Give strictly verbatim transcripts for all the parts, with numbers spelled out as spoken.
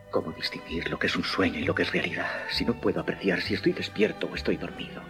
¿Cómo distinguir lo que es un sueño y lo que es realidad? Si no puedo apreciar si estoy despierto o estoy dormido.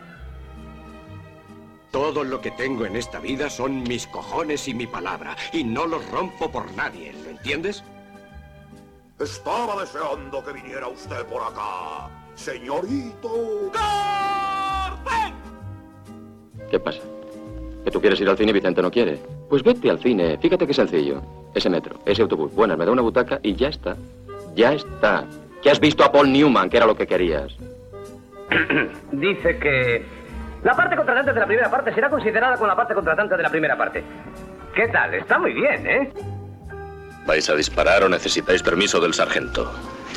Todo lo que tengo en esta vida son mis cojones y mi palabra. Y no los rompo por nadie, ¿lo entiendes? Estaba deseando que viniera usted por acá, señorito Garden. ¿Qué pasa? ¿Que tú quieres ir al cine y Vicente no quiere? Pues vete al cine. Fíjate qué sencillo. Ese metro, ese autobús. Buenas, me da una butaca y ya está. Ya está. Que has visto a Paul Newman, que era lo que querías. Dice que la parte contratante de la primera parte será considerada con la parte contratante de la primera parte. ¿Qué tal? Está muy bien, ¿eh? ¿Vais a disparar o necesitáis permiso del sargento?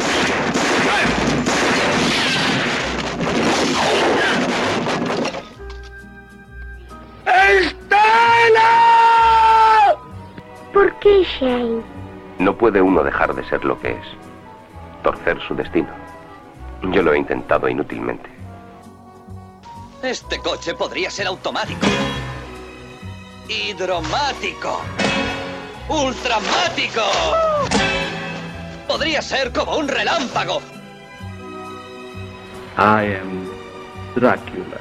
¡Estela! ¿Por qué, Shane? No puede uno dejar de ser lo que es. Torcer su destino. Yo lo he intentado inútilmente. Este coche podría ser automático. Hidromático. Ultramático. Podría ser como un relámpago. I am Drácula.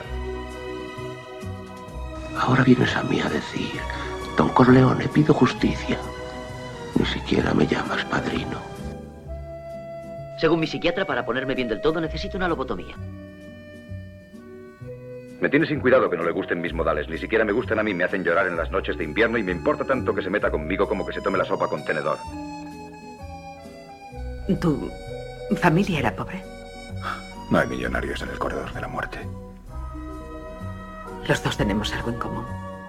Ahora vienes a mí a decir, Don Corleone, pido justicia. Ni siquiera me llamas padrino. Según mi psiquiatra, para ponerme bien del todo necesito una lobotomía. Me tiene sin cuidado que no le gusten mis modales. Ni siquiera me gustan a mí, me hacen llorar en las noches de invierno y me importa tanto que se meta conmigo como que se tome la sopa con tenedor. ¿Tu familia era pobre? No hay millonarios en el corredor de la muerte. Los dos tenemos algo en común.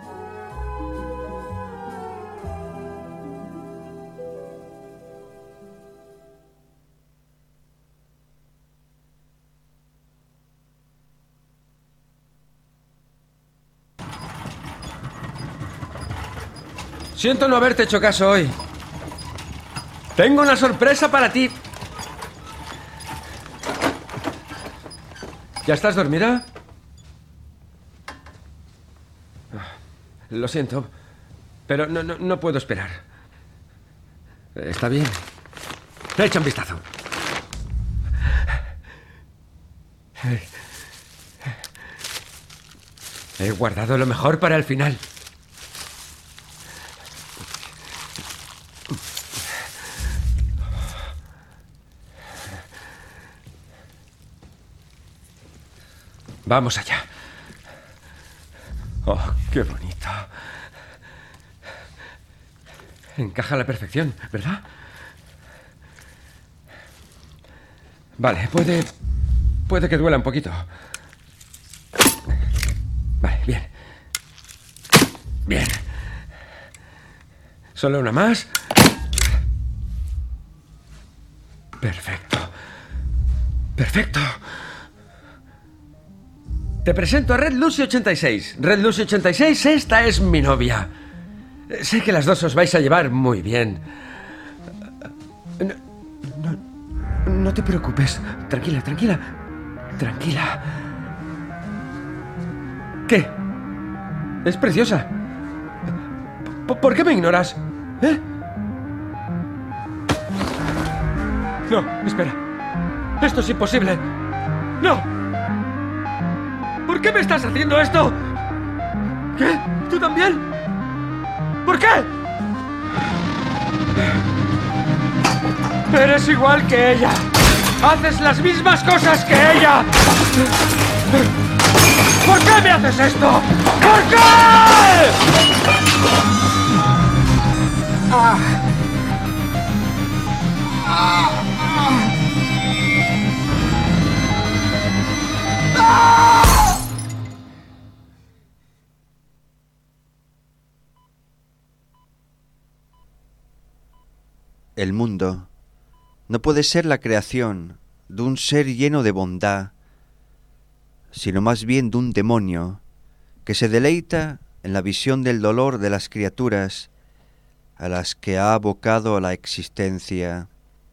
Siento no haberte hecho caso hoy. Tengo una sorpresa para ti. ¿Ya estás dormida? Lo siento, pero no, no, no puedo esperar. Está bien. Echa un vistazo. He guardado lo mejor para el final. Vamos allá. Oh, qué bonito. Encaja a la perfección, ¿verdad? Vale, puede... Puede que duela un poquito. Vale, bien. Bien. Solo una más. Perfecto. Perfecto. Te presento a Red Lucy ochenta y seis. Red Lucy ochenta y seis, esta es mi novia. Sé que las dos os vais a llevar muy bien. No, no, no te preocupes. Tranquila, tranquila. Tranquila. ¿Qué? Es preciosa. ¿Por, por qué me ignoras? ¿Eh? No, espera. Esto es imposible. ¡No! ¿Por qué me estás haciendo esto? ¿Qué? ¿Tú también? ¿Por qué? Eres igual que ella. Haces las mismas cosas que ella. ¿Por qué me haces esto? ¿Por qué? Ah. Ah. Ah. El mundo no puede ser la creación de un ser lleno de bondad, sino más bien de un demonio que se deleita en la visión del dolor de las criaturas a las que ha abocado a la existencia.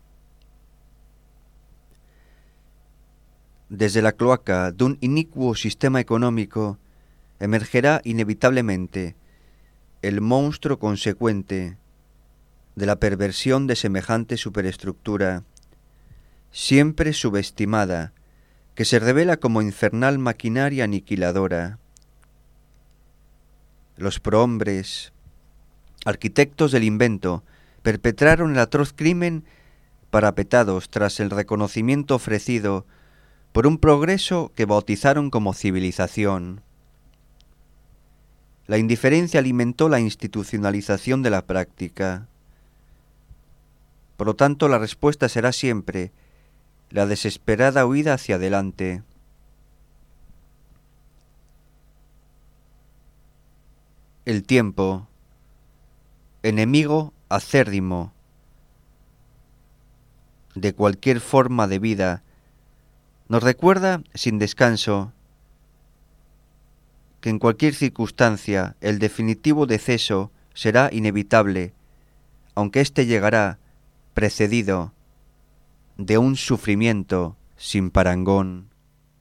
Desde la cloaca de un inicuo sistema económico emergerá inevitablemente el monstruo consecuente de la perversión de semejante superestructura siempre subestimada, que se revela como infernal maquinaria aniquiladora. Los prohombres, arquitectos del invento, perpetraron el atroz crimen parapetados tras el reconocimiento ofrecido por un progreso que bautizaron como civilización. La indiferencia alimentó la institucionalización de la práctica. Por lo tanto, la respuesta será siempre la desesperada huida hacia adelante. El tiempo, enemigo acérrimo de cualquier forma de vida, nos recuerda sin descanso que en cualquier circunstancia el definitivo deceso será inevitable, aunque éste llegará precedido de un sufrimiento sin parangón.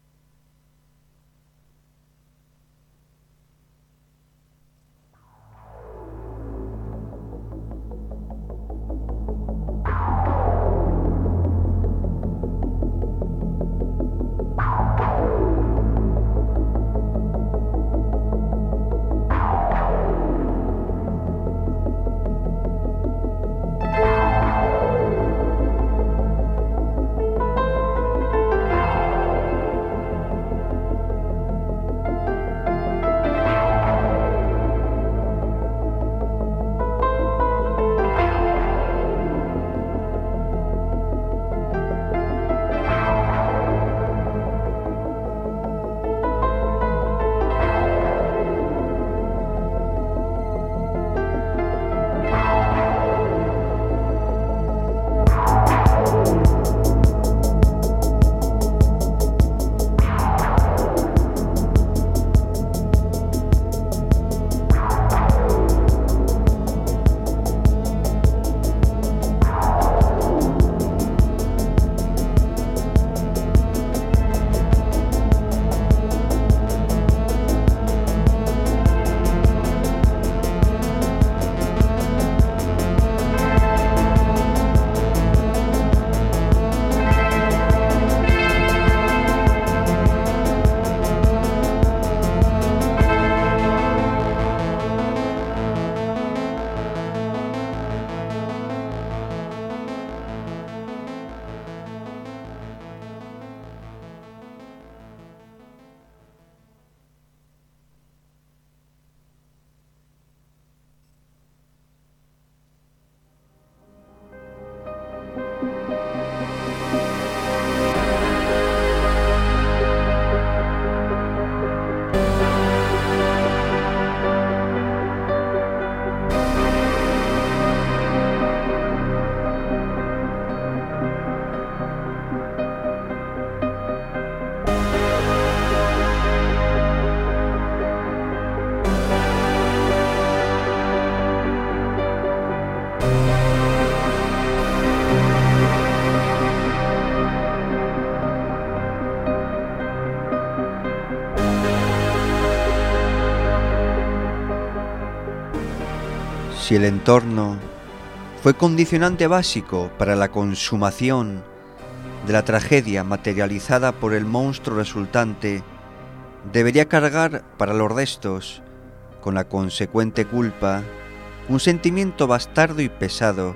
Si el entorno fue condicionante básico para la consumación de la tragedia materializada por el monstruo resultante, debería cargar para los restos, con la consecuente culpa, un sentimiento bastardo y pesado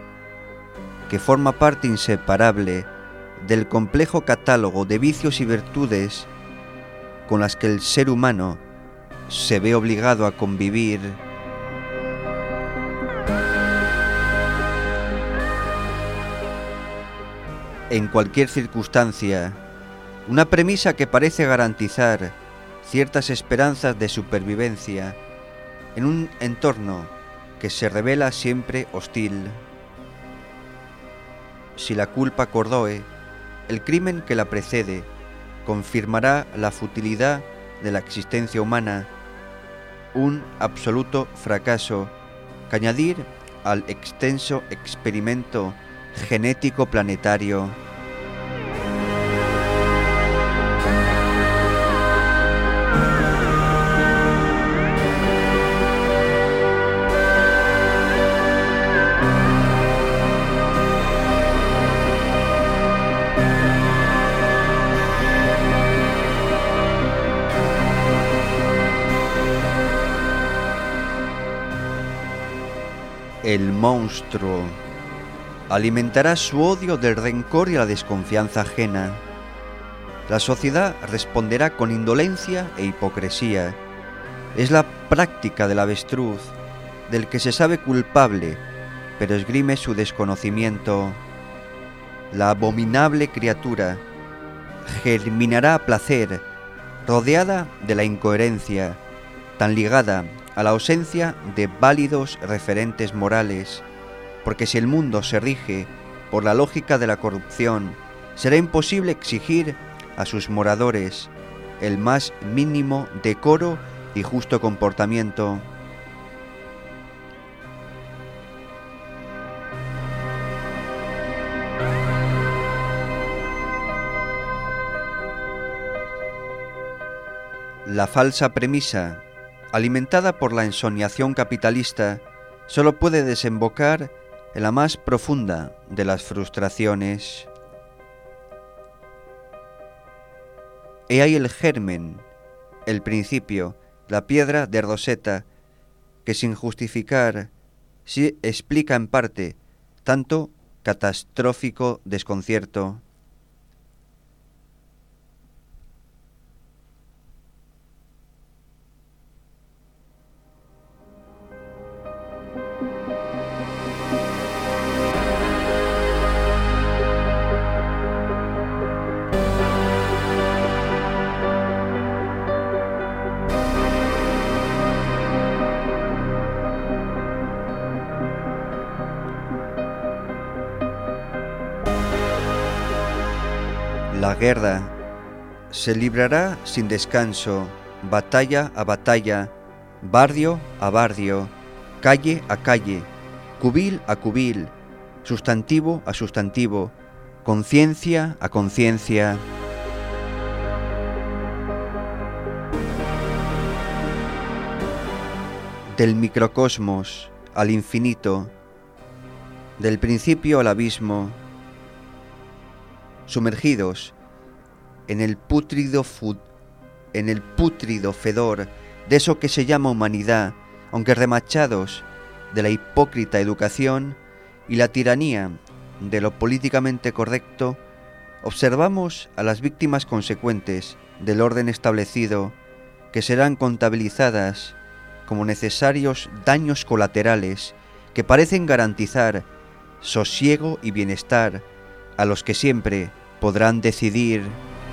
que forma parte inseparable del complejo catálogo de vicios y virtudes con las que el ser humano se ve obligado a convivir. En cualquier circunstancia, una premisa que parece garantizar ciertas esperanzas de supervivencia en un entorno que se revela siempre hostil. Si la culpa cordoe, el crimen que la precede confirmará la futilidad de la existencia humana, un absoluto fracaso que añadir al extenso experimento genético planetario. El monstruo alimentará su odio del rencor y la desconfianza ajena. La sociedad responderá con indolencia e hipocresía. Es la práctica del avestruz, del que se sabe culpable, pero esgrime su desconocimiento. La abominable criatura germinará a placer, rodeada de la incoherencia, tan ligada a la ausencia de válidos referentes morales, porque si el mundo se rige por la lógica de la corrupción, será imposible exigir a sus moradores el más mínimo decoro y justo comportamiento. La falsa premisa, alimentada por la ensoñación capitalista, solo puede desembocar en la más profunda de las frustraciones. He ahí el germen, el principio, la piedra de Rosetta, que sin justificar, sí explica en parte tanto catastrófico desconcierto. La guerra se librará sin descanso, batalla a batalla, barrio a barrio, calle a calle, cubil a cubil, sustantivo a sustantivo, conciencia a conciencia. Del microcosmos al infinito, del principio al abismo, sumergidos en el pútrido fud, en el pútrido fedor de eso que se llama humanidad, aunque remachados de la hipócrita educación y la tiranía de lo políticamente correcto, observamos a las víctimas consecuentes del orden establecido, que serán contabilizadas como necesarios daños colaterales que parecen garantizar sosiego y bienestar a los que siempre podrán decidir.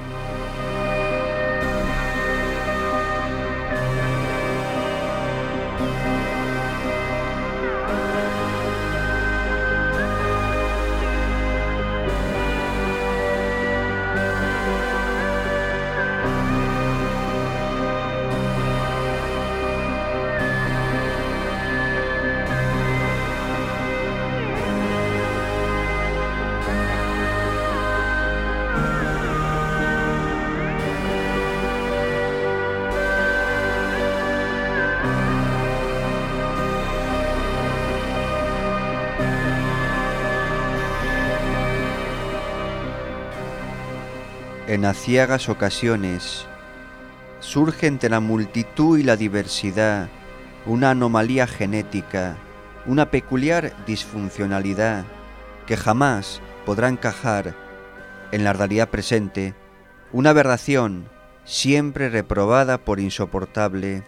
En aciagas ocasiones surge entre la multitud y la diversidad una anomalía genética, una peculiar disfuncionalidad que jamás podrá encajar en la realidad presente, una aberración siempre reprobada por insoportable,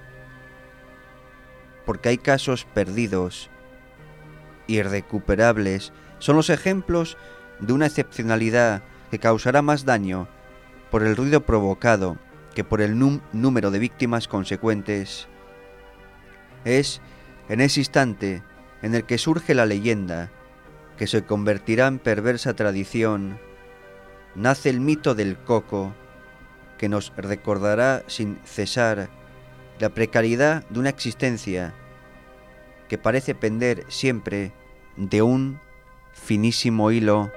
porque hay casos perdidos, irrecuperables, son los ejemplos de una excepcionalidad que causará más daño por el ruido provocado que por el num- número de víctimas consecuentes. Es en ese instante en el que surge la leyenda, que se convertirá en perversa tradición, nace el mito del coco, que nos recordará sin cesar la precariedad de una existencia que parece pender siempre de un finísimo hilo.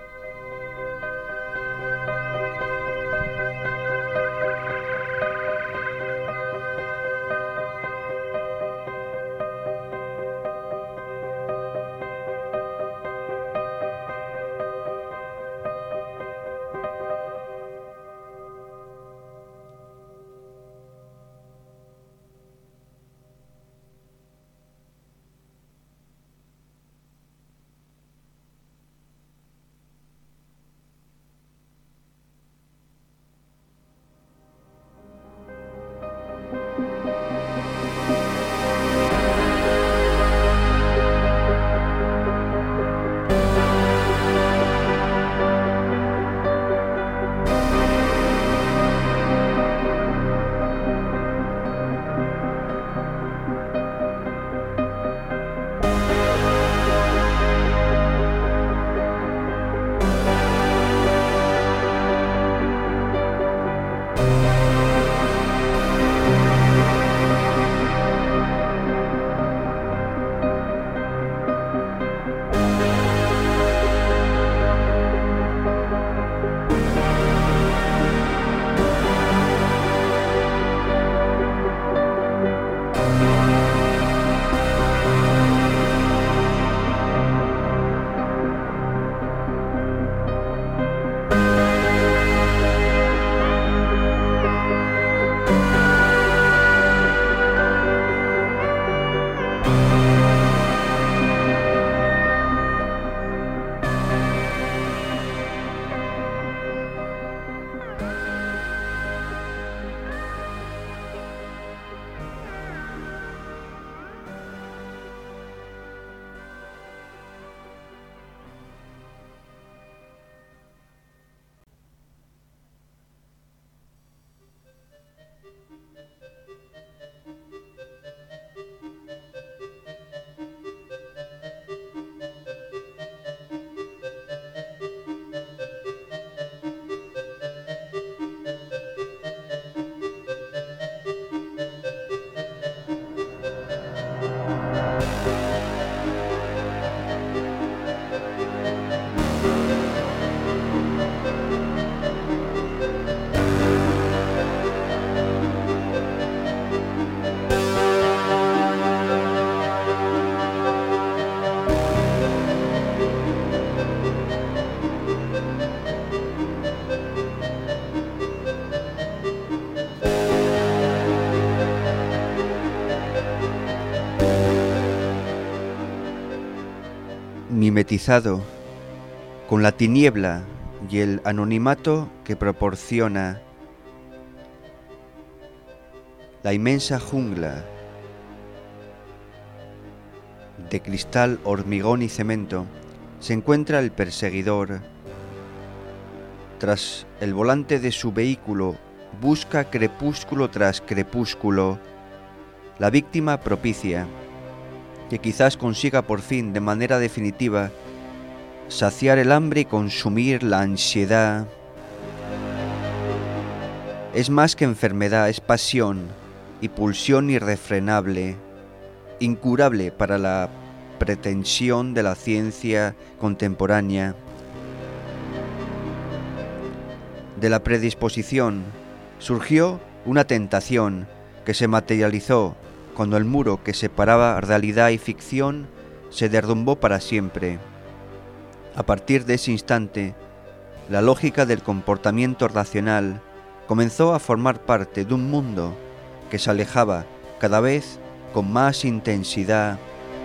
mimetizado con la tiniebla y el anonimato que proporciona la inmensa jungla de cristal, hormigón y cemento, se encuentra el perseguidor. Tras el volante de su vehículo, busca crepúsculo tras crepúsculo la víctima propicia, que quizás consiga por fin, de manera definitiva, saciar el hambre y consumir la ansiedad. Es más que enfermedad, es pasión y pulsión irrefrenable, incurable para la pretensión de la ciencia contemporánea. De la predisposición surgió una tentación que se materializó cuando el muro que separaba realidad y ficción se derrumbó para siempre. A partir de ese instante, la lógica del comportamiento racional comenzó a formar parte de un mundo que se alejaba cada vez con más intensidad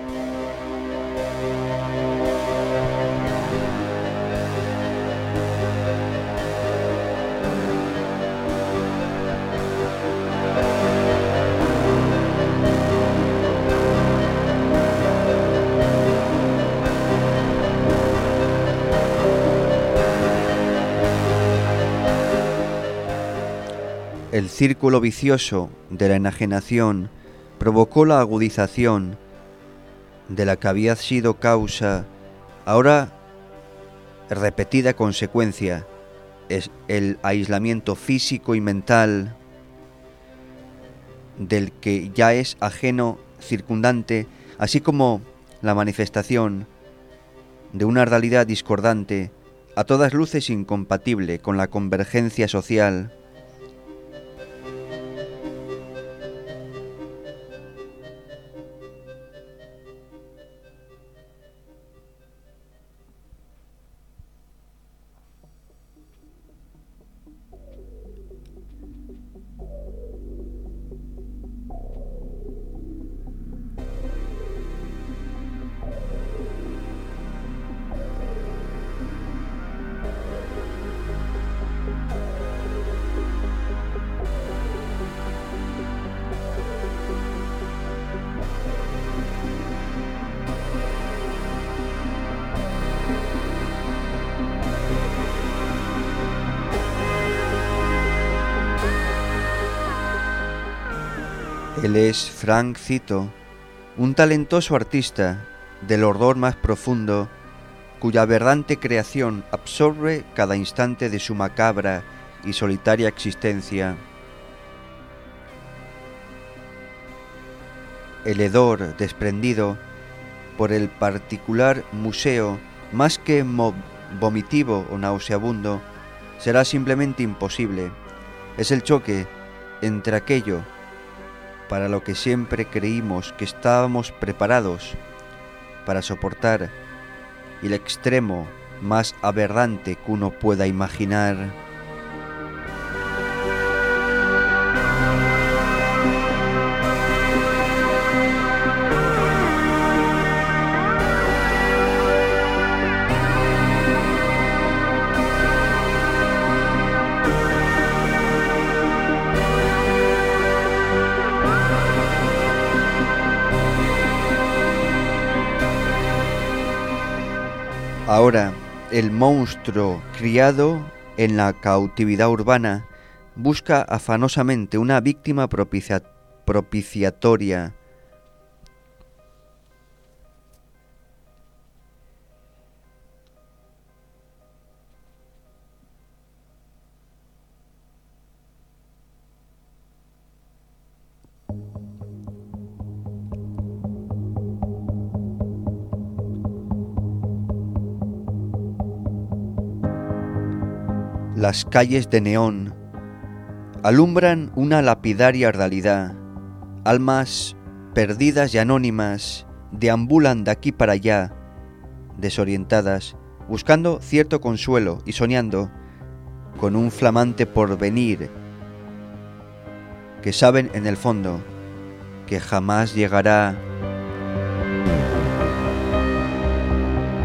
El círculo vicioso de la enajenación provocó la agudización de la que había sido causa, ahora repetida consecuencia, es el aislamiento físico y mental del que ya es ajeno circundante, así como la manifestación de una realidad discordante, a todas luces incompatible con la convergencia social. Él es Frank Zito, un talentoso artista del horror más profundo, cuya aberrante creación absorbe cada instante de su macabra y solitaria existencia. El hedor desprendido por el particular museo, más que vomitivo o nauseabundo, será simplemente imposible. Es el choque entre aquello para lo que siempre creímos que estábamos preparados para soportar y el extremo más aberrante que uno pueda imaginar. Ahora, el monstruo criado en la cautividad urbana busca afanosamente una víctima propicia- propiciatoria. Las calles de neón alumbran una lapidaria realidad. Almas perdidas y anónimas deambulan de aquí para allá, desorientadas, buscando cierto consuelo y soñando con un flamante porvenir que saben en el fondo que jamás llegará.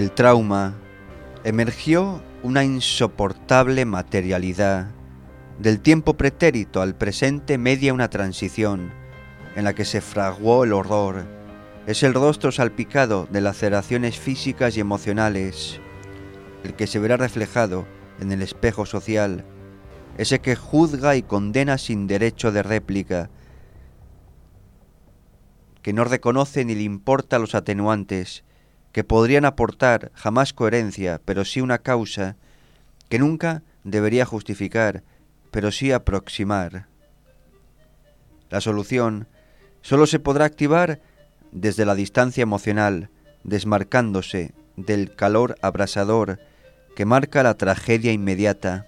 Del trauma emergió una insoportable materialidad. Del tiempo pretérito al presente media una transición en la que se fraguó el horror. Es el rostro salpicado de laceraciones físicas y emocionales, el que se verá reflejado en el espejo social, ese que juzga y condena sin derecho de réplica, que no reconoce ni le importa los atenuantes, que podrían aportar jamás coherencia, pero sí una causa, que nunca debería justificar, pero sí aproximar. La solución solo se podrá activar desde la distancia emocional, desmarcándose del calor abrasador que marca la tragedia inmediata.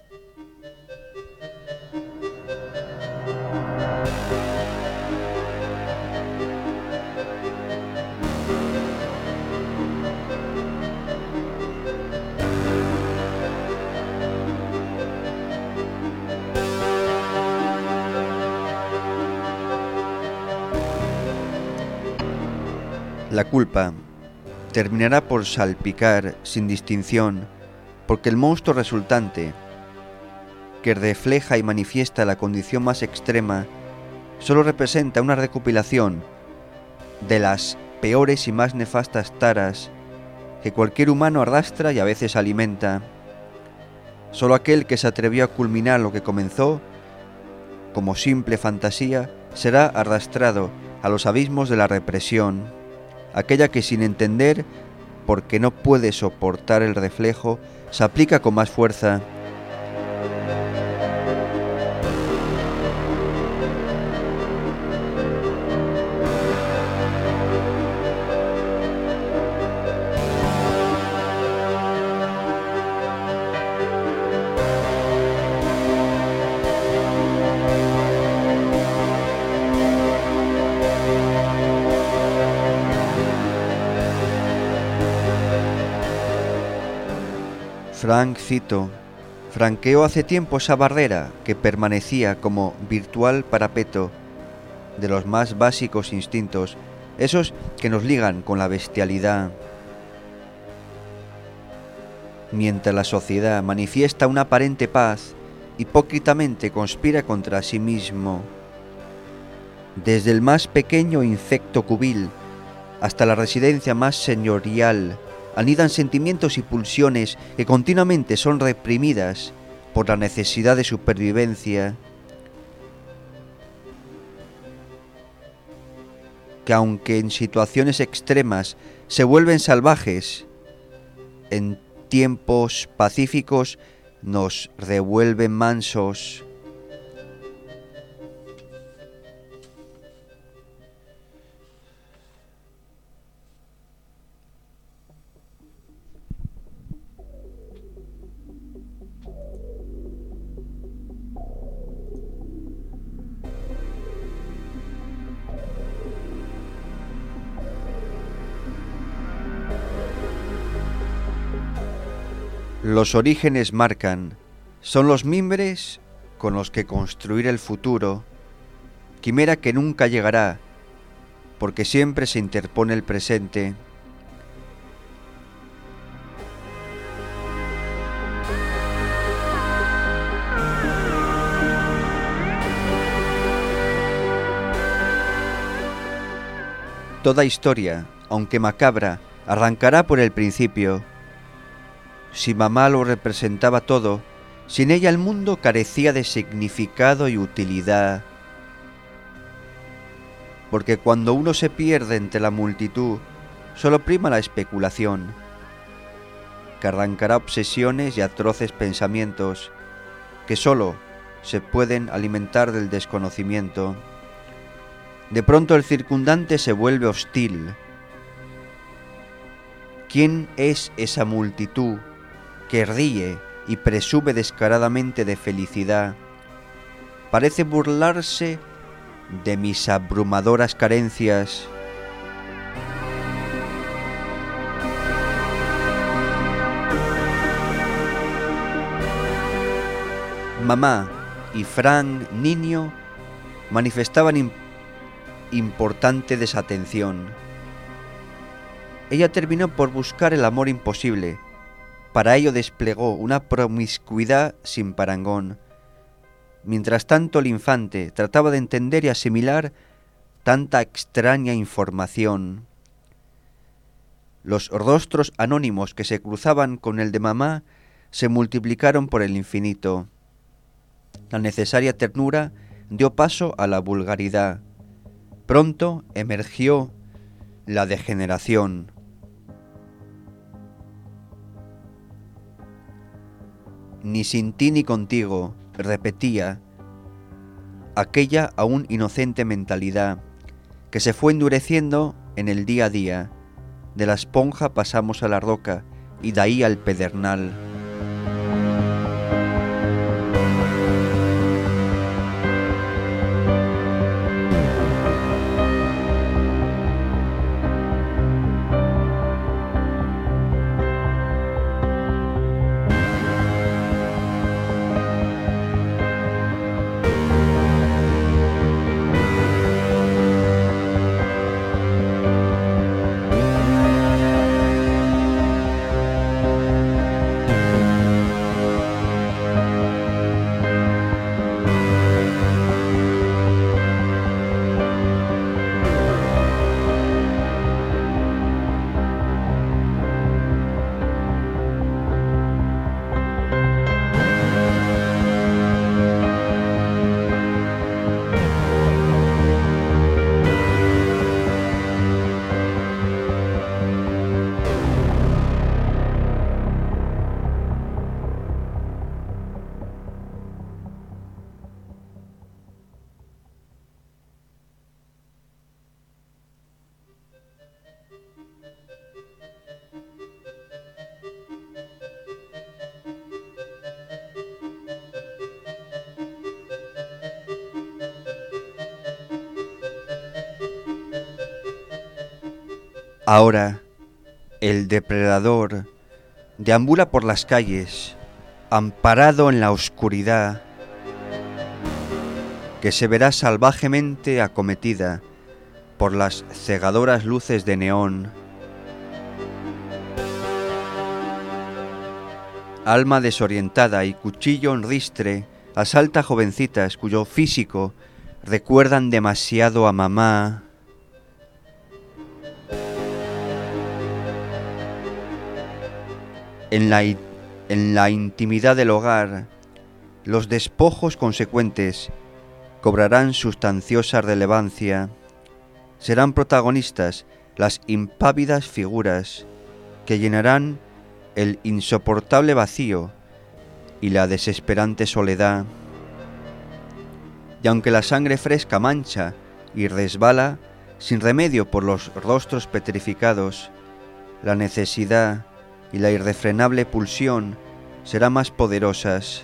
La culpa terminará por salpicar sin distinción, porque el monstruo resultante, que refleja y manifiesta la condición más extrema, solo representa una recopilación de las peores y más nefastas taras que cualquier humano arrastra y a veces alimenta. Solo aquel que se atrevió a culminar lo que comenzó como simple fantasía será arrastrado a los abismos de la represión, aquella que sin entender, porque no puede soportar el reflejo, se aplica con más fuerza. Frank Cito franqueó hace tiempo esa barrera que permanecía como virtual parapeto de los más básicos instintos, esos que nos ligan con la bestialidad. Mientras la sociedad manifiesta una aparente paz, hipócritamente conspira contra sí mismo. Desde el más pequeño insecto cubil hasta la residencia más señorial, anidan sentimientos y pulsiones que continuamente son reprimidas por la necesidad de supervivencia, que aunque en situaciones extremas se vuelven salvajes, en tiempos pacíficos nos revuelven mansos. Los orígenes marcan, son los mimbres con los que construir el futuro, quimera que nunca llegará, porque siempre se interpone el presente. Toda historia, aunque macabra, arrancará por el principio. Si mamá lo representaba todo, sin ella el mundo carecía de significado y utilidad. Porque cuando uno se pierde entre la multitud, solo prima la especulación, que arrancará obsesiones y atroces pensamientos, que solo se pueden alimentar del desconocimiento. De pronto el circundante se vuelve hostil. ¿Quién es esa multitud que ríe y presume descaradamente de felicidad? Parece burlarse de mis abrumadoras carencias. Mamá y Frank, niño, manifestaban imp- importante desatención. ella terminó por buscar el amor imposible. Para ello desplegó una promiscuidad sin parangón. Mientras tanto el infante trataba de entender y asimilar tanta extraña información. Los rostros anónimos que se cruzaban con el de mamá se multiplicaron por el infinito. La necesaria ternura dio paso a la vulgaridad. Pronto emergió la degeneración. Ni sin ti ni contigo, repetía aquella aún inocente mentalidad que se fue endureciendo en el día a día. De la esponja pasamos a la roca y de ahí al pedernal. Ahora, el depredador deambula por las calles, amparado en la oscuridad, que se verá salvajemente acometida por las cegadoras luces de neón. Alma desorientada y cuchillo en ristre asalta jovencitas cuyo físico recuerdan demasiado a mamá. En la, en la intimidad del hogar, los despojos consecuentes cobrarán sustanciosa relevancia. Serán protagonistas las impávidas figuras que llenarán el insoportable vacío y la desesperante soledad. Y aunque la sangre fresca mancha y resbala sin remedio por los rostros petrificados, la necesidad y la irrefrenable pulsión serán más poderosas.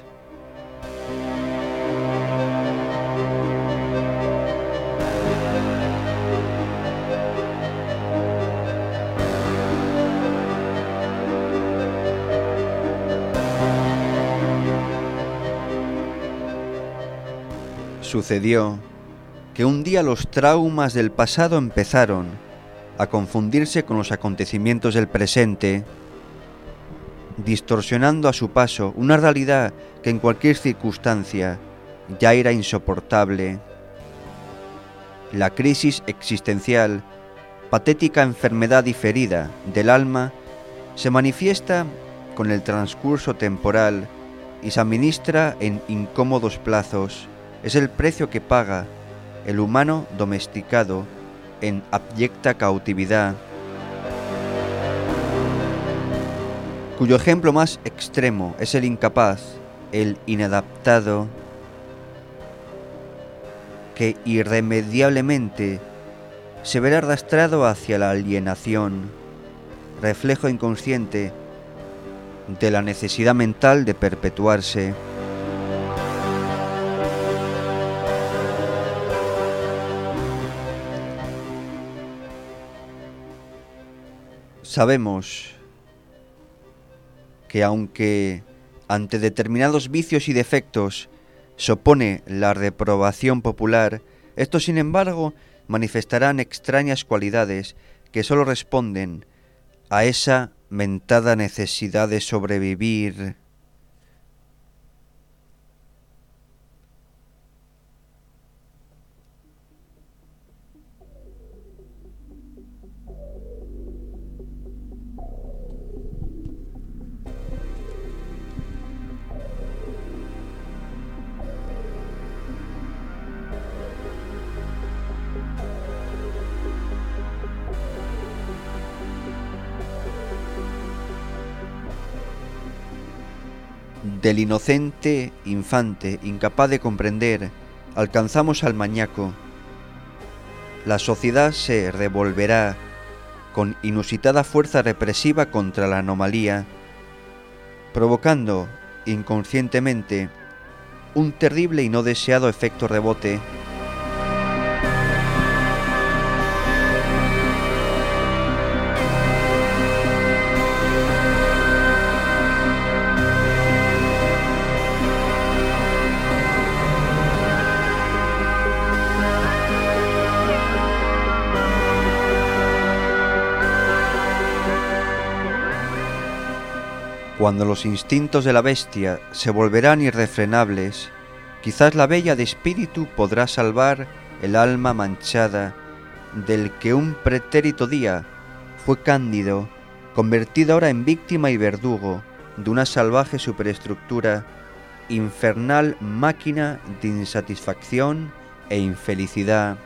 Sucedió que un día los traumas del pasado empezaron a confundirse con los acontecimientos del presente, distorsionando a su paso una realidad que en cualquier circunstancia ya era insoportable. La crisis existencial, patética enfermedad diferida del alma, se manifiesta con el transcurso temporal y se administra en incómodos plazos. Es el precio que paga el humano domesticado en abyecta cautividad, cuyo ejemplo más extremo es el incapaz, el inadaptado, que irremediablemente se verá arrastrado hacia la alienación, reflejo inconsciente de la necesidad mental de perpetuarse. Sabemos que aunque ante determinados vicios y defectos se opone la reprobación popular, estos sin embargo manifestarán extrañas cualidades que sólo responden a esa mentada necesidad de sobrevivir. Del inocente infante, incapaz de comprender, alcanzamos al maníaco. La sociedad se revolverá con inusitada fuerza represiva contra la anomalía, provocando inconscientemente un terrible y no deseado efecto rebote. Cuando los instintos de la bestia se volverán irrefrenables, quizás la bella de espíritu podrá salvar el alma manchada del que un pretérito día fue cándido, convertido ahora en víctima y verdugo de una salvaje superestructura, infernal máquina de insatisfacción e infelicidad.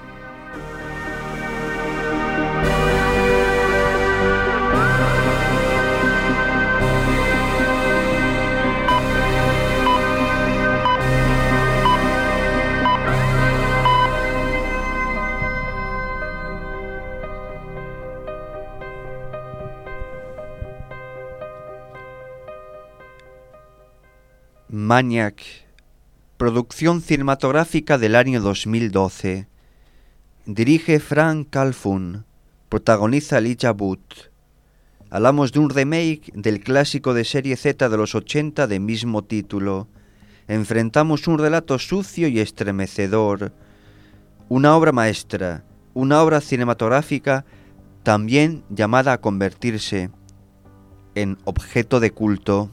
Maniac, producción cinematográfica del año dos mil doce. Dirige Frank Calfun, protagoniza Elijah Wood. Hablamos de un remake del clásico de serie Z de los ochenta de mismo título. Enfrentamos un relato sucio y estremecedor, una obra maestra, una obra cinematográfica también llamada a convertirse en objeto de culto.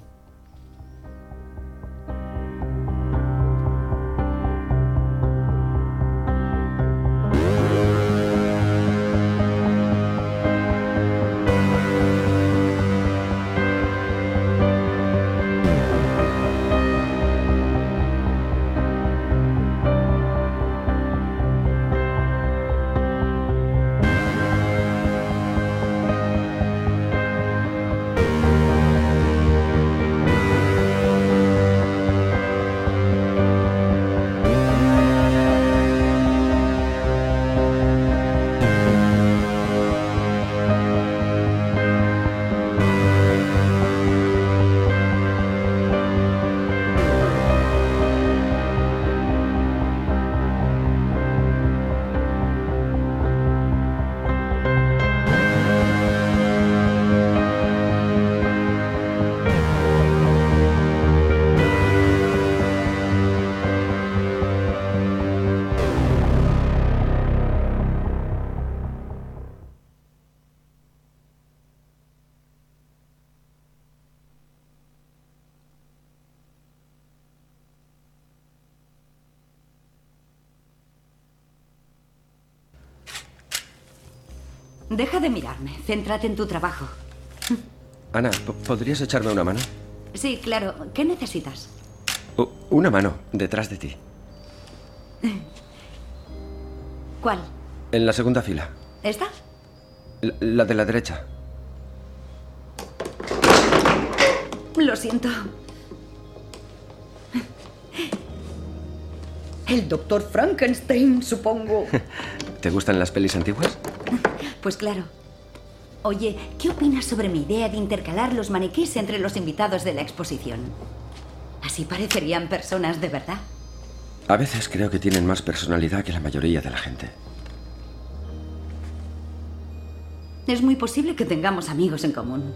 Deja de mirarme. Céntrate en tu trabajo. Ana, ¿podrías echarme una mano? Sí, claro. ¿Qué necesitas? Uh, una mano, detrás de ti. ¿Cuál? En la segunda fila. ¿Esta? La, la de la derecha. Lo siento. El doctor Frankenstein, supongo. ¿Te gustan las pelis antiguas? Pues claro. Oye, ¿qué opinas sobre mi idea de intercalar los maniquíes entre los invitados de la exposición? Así parecerían personas de verdad. A veces creo que tienen más personalidad que la mayoría de la gente. Es muy posible que tengamos amigos en común.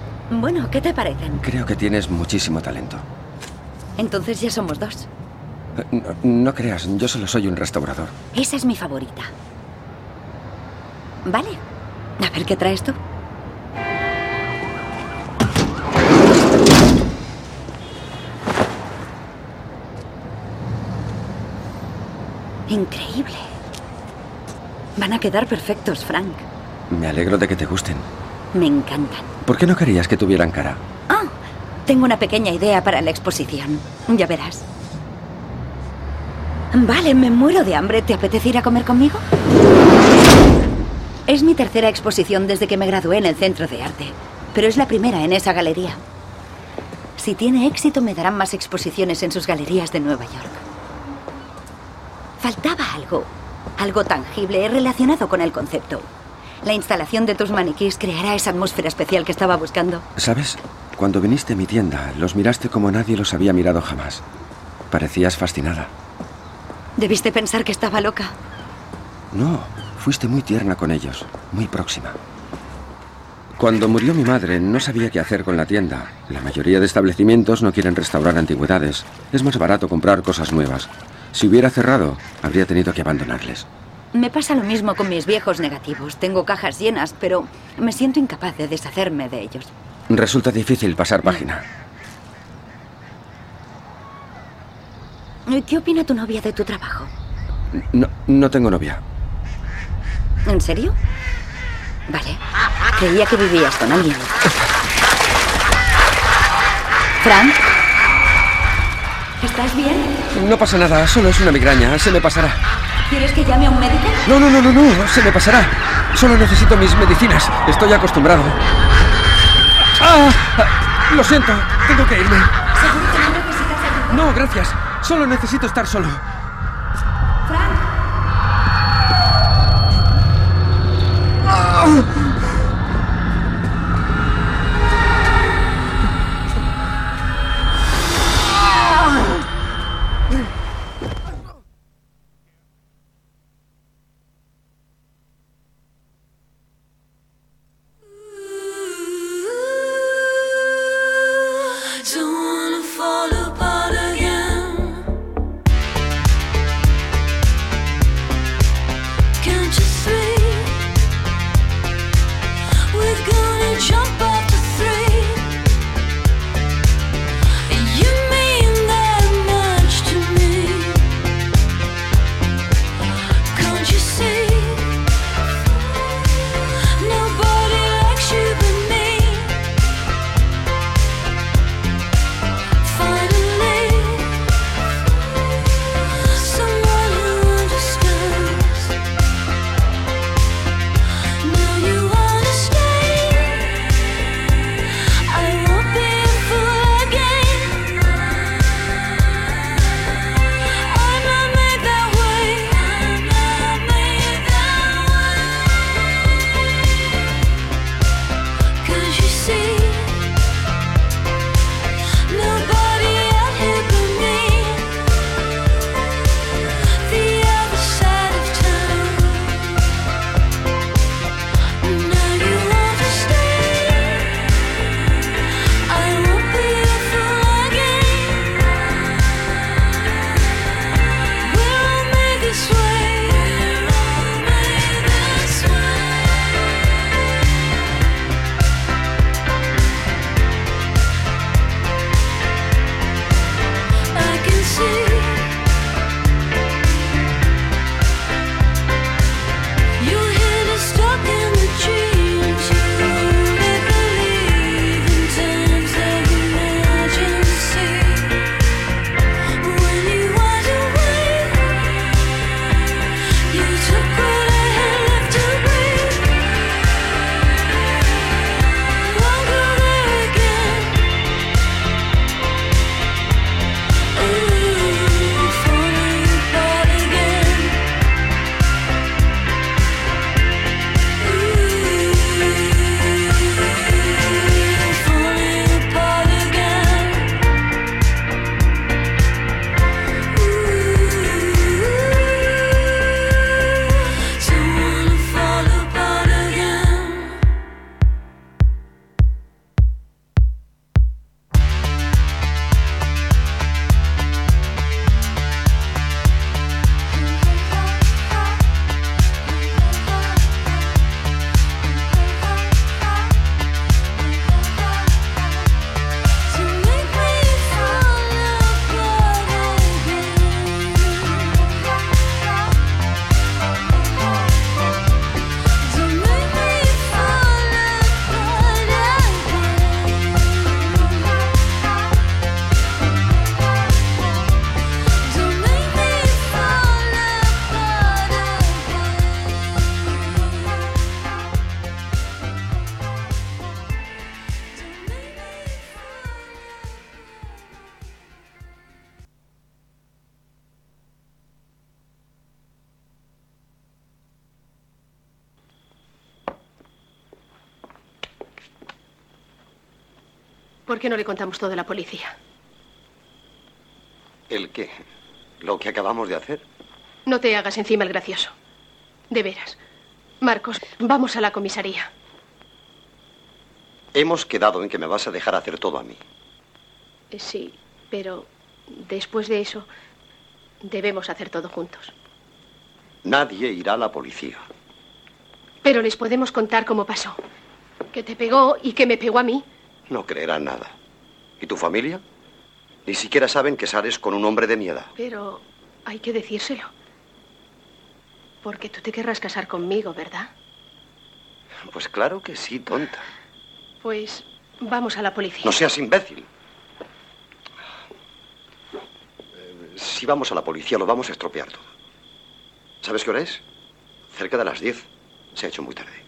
Bueno, ¿qué te parecen? Creo que tienes muchísimo talento. Entonces ya somos dos. No, no creas, yo solo soy un restaurador. Esa es mi favorita. Vale. A ver qué traes tú. Increíble. Van a quedar perfectos, Frank. Me alegro de que te gusten. Me encantan. ¿Por qué no querías que tuvieran cara? Ah, tengo una pequeña idea para la exposición. Ya verás. Vale, me muero de hambre. ¿Te apetece ir a comer conmigo? Es mi tercera exposición desde que me gradué en el Centro de Arte, pero es la primera en esa galería. Si tiene éxito, me darán más exposiciones en sus galerías de Nueva York. Faltaba algo, algo tangible relacionado con el concepto. La instalación de tus maniquís creará esa atmósfera especial que estaba buscando. ¿Sabes? Cuando viniste a mi tienda, los miraste como nadie los había mirado jamás. Parecías fascinada. Debiste pensar que estaba loca. No, fuiste muy tierna con ellos, muy próxima. Cuando murió mi madre, no sabía qué hacer con la tienda. La mayoría de establecimientos no quieren restaurar antigüedades. Es más barato comprar cosas nuevas. Si hubiera cerrado, habría tenido que abandonarles. Me pasa lo mismo con mis viejos negativos. Tengo cajas llenas, pero me siento incapaz de deshacerme de ellos. Resulta difícil pasar página. ¿Qué opina tu novia de tu trabajo? No, no tengo novia. ¿En serio? Vale. Creía que vivías con alguien. Frank, ¿estás bien? No pasa nada, solo es una migraña. Se me pasará. ¿Quieres que llame a un médico? No, no, no, no, no. Se me pasará. Solo necesito mis medicinas. Estoy acostumbrado. ¡Ah! Lo siento. Tengo que irme. ¿Seguro que no necesitas ayuda? No, gracias. Solo necesito estar solo. Frank. ¡Ah! ¿Por qué no le contamos todo a la policía? ¿El qué? ¿Lo que acabamos de hacer? No te hagas encima el gracioso. De veras. Marcos, vamos a la comisaría. Hemos quedado en que me vas a dejar hacer todo a mí. Eh, Sí, pero después de eso debemos hacer todo juntos. Nadie irá a la policía. Pero les podemos contar cómo pasó. Que te pegó y que me pegó a mí. No creerán nada. ¿Y tu familia? Ni siquiera saben que sales con un hombre de mi edad. Pero hay que decírselo. Porque tú te querrás casar conmigo, ¿verdad? Pues claro que sí, tonta. Pues vamos a la policía. No seas imbécil. Eh, Si vamos a la policía, lo vamos a estropear todo. ¿Sabes qué hora es? Cerca de las diez. Se ha hecho muy tarde.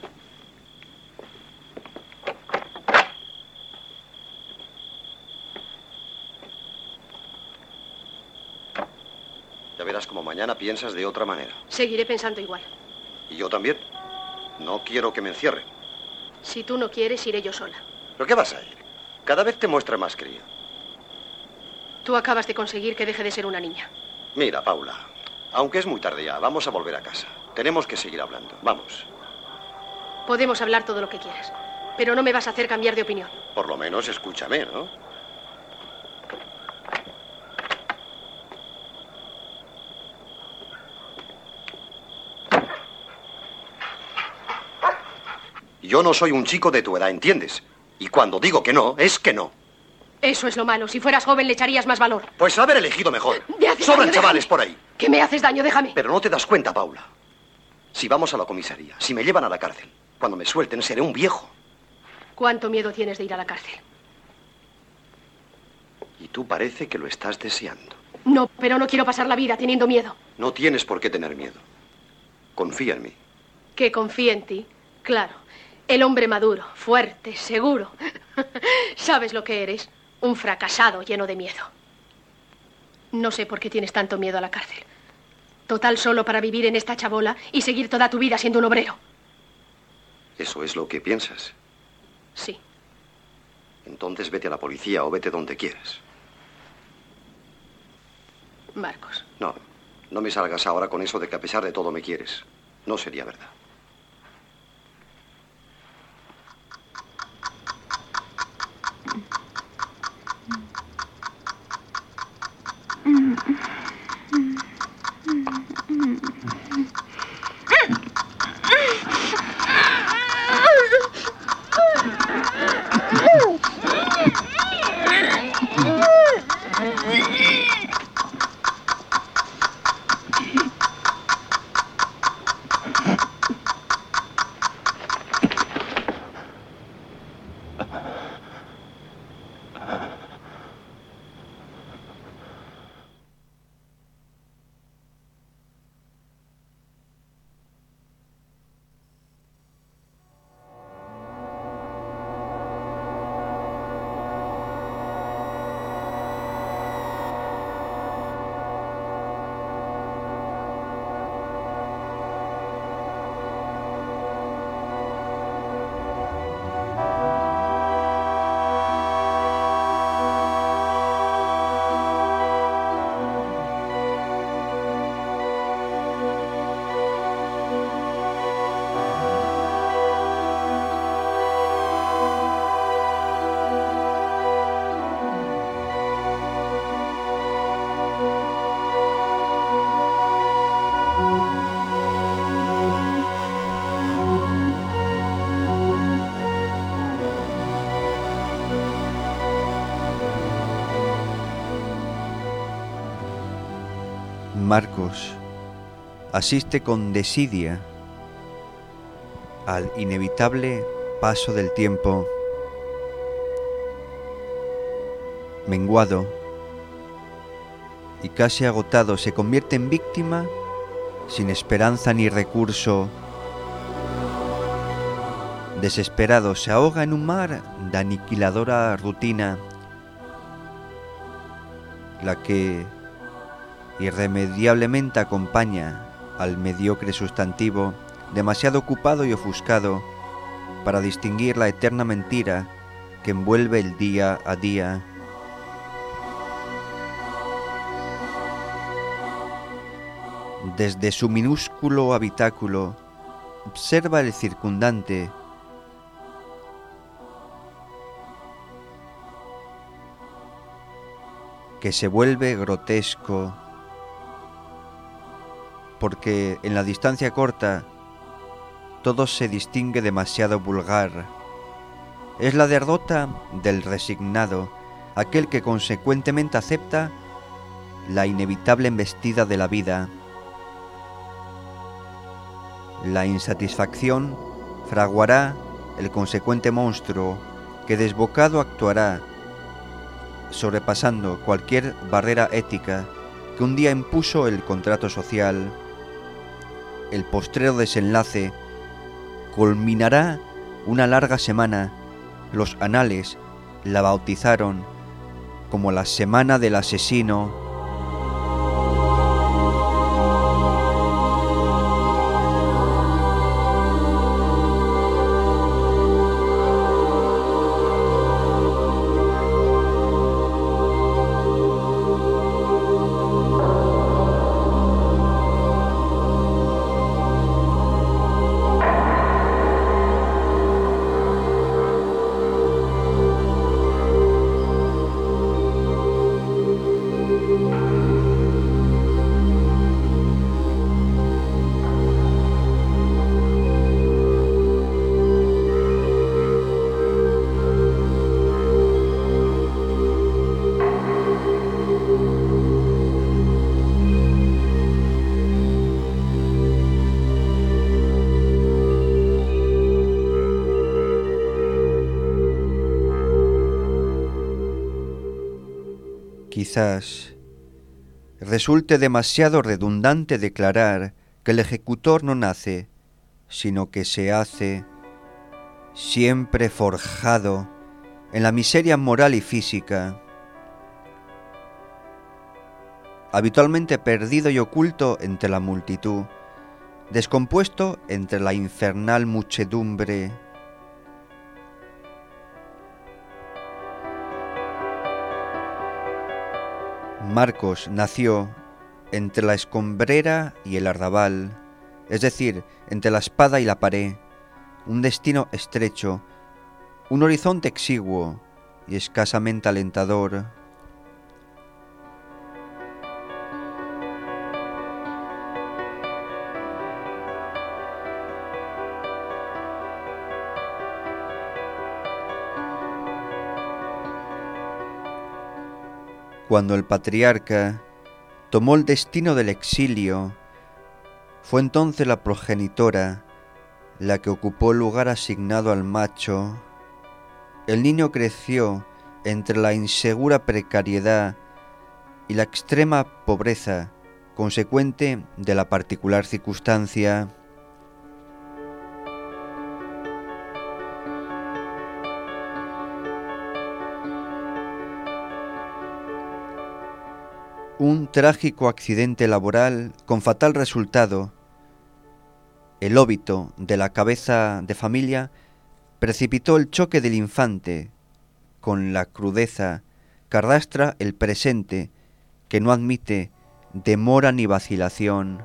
Ya verás como mañana piensas de otra manera. Seguiré pensando igual. Y yo también. No quiero que me encierren. Si tú no quieres, iré yo sola. ¿Pero qué vas a ir? Cada vez te muestra más cría. Tú acabas de conseguir que deje de ser una niña. Mira, Paula, aunque es muy tarde ya, vamos a volver a casa. Tenemos que seguir hablando. Vamos. Podemos hablar todo lo que quieras, pero no me vas a hacer cambiar de opinión. Por lo menos escúchame, ¿no? Yo no soy un chico de tu edad, ¿entiendes? Y cuando digo que no, es que no. Eso es lo malo. Si fueras joven, le echarías más valor. Pues haber elegido mejor. Me haces Sobran daño, chavales déjame. por ahí. Que me haces daño, déjame. Pero no te das cuenta, Paula. Si vamos a la comisaría, si me llevan a la cárcel, cuando me suelten seré un viejo. ¿Cuánto miedo tienes de ir a la cárcel? Y tú parece que lo estás deseando. No, pero no quiero pasar la vida teniendo miedo. No tienes por qué tener miedo. Confía en mí. Que confíe en ti. Claro. El hombre maduro, fuerte, seguro. ¿Sabes lo que eres? Un fracasado lleno de miedo. No sé por qué tienes tanto miedo a la cárcel. Total, solo para vivir en esta chabola y seguir toda tu vida siendo un obrero. ¿Eso es lo que piensas? Sí. Entonces vete a la policía o vete donde quieras. Marcos. No, no me salgas ahora con eso de que a pesar de todo me quieres. No sería verdad. Marcos asiste con desidia al inevitable paso del tiempo, menguado y casi agotado, se convierte en víctima sin esperanza ni recurso. Desesperado, se ahoga en un mar de aniquiladora rutina, la que irremediablemente acompaña al mediocre sustantivo, demasiado ocupado y ofuscado para distinguir la eterna mentira que envuelve el día a día. Desde su minúsculo habitáculo, observa el circundante. Que se vuelve grotesco, porque en la distancia corta todo se distingue demasiado vulgar. Es la derrota del resignado, aquel que consecuentemente acepta la inevitable embestida de la vida. La insatisfacción fraguará el consecuente monstruo que desbocado actuará, sobrepasando cualquier barrera ética que un día impuso el contrato social. El postrero desenlace culminará una larga semana. Los anales la bautizaron como la semana del asesino. Quizás resulte demasiado redundante declarar que el ejecutor no nace, sino que se hace, siempre forjado en la miseria moral y física, habitualmente perdido y oculto entre la multitud, descompuesto entre la infernal muchedumbre. Marcos nació entre la escombrera y el arrabal, es decir, entre la espada y la pared, un destino estrecho, un horizonte exiguo y escasamente alentador. Cuando el patriarca tomó el destino del exilio, fue entonces la progenitora la que ocupó el lugar asignado al macho. El niño creció entre la insegura precariedad y la extrema pobreza consecuente de la particular circunstancia. Un trágico accidente laboral con fatal resultado. El óbito de la cabeza de familia precipitó el choque del infante con la crudeza que arrastra el presente, que no admite demora ni vacilación.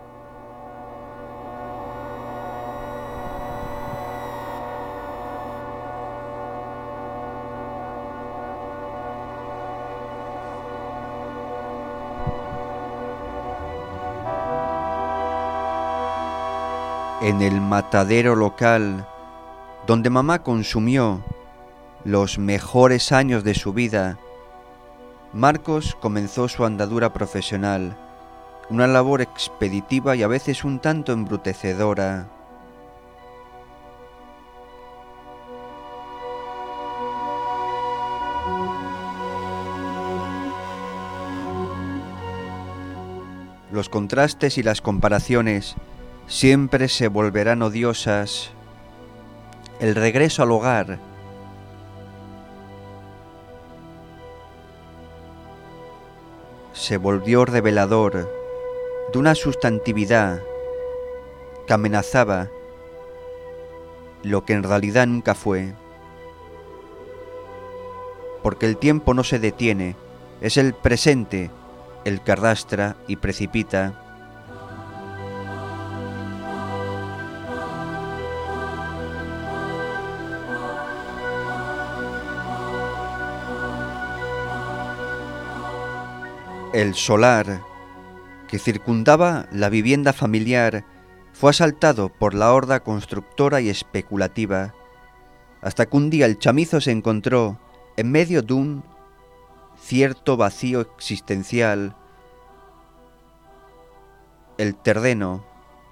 En el matadero local, donde mamá consumió los mejores años de su vida, Marcos comenzó su andadura profesional, una labor expeditiva y a veces un tanto embrutecedora. Los contrastes y las comparaciones siempre se volverán odiosas. El regreso al hogar se volvió revelador de una sustantividad que amenazaba lo que en realidad nunca fue. porque el tiempo no se detiene, es el presente el que arrastra y precipita. El solar que circundaba la vivienda familiar fue asaltado por la horda constructora y especulativa, hasta que un día el chamizo se encontró en medio de un cierto vacío existencial. El terreno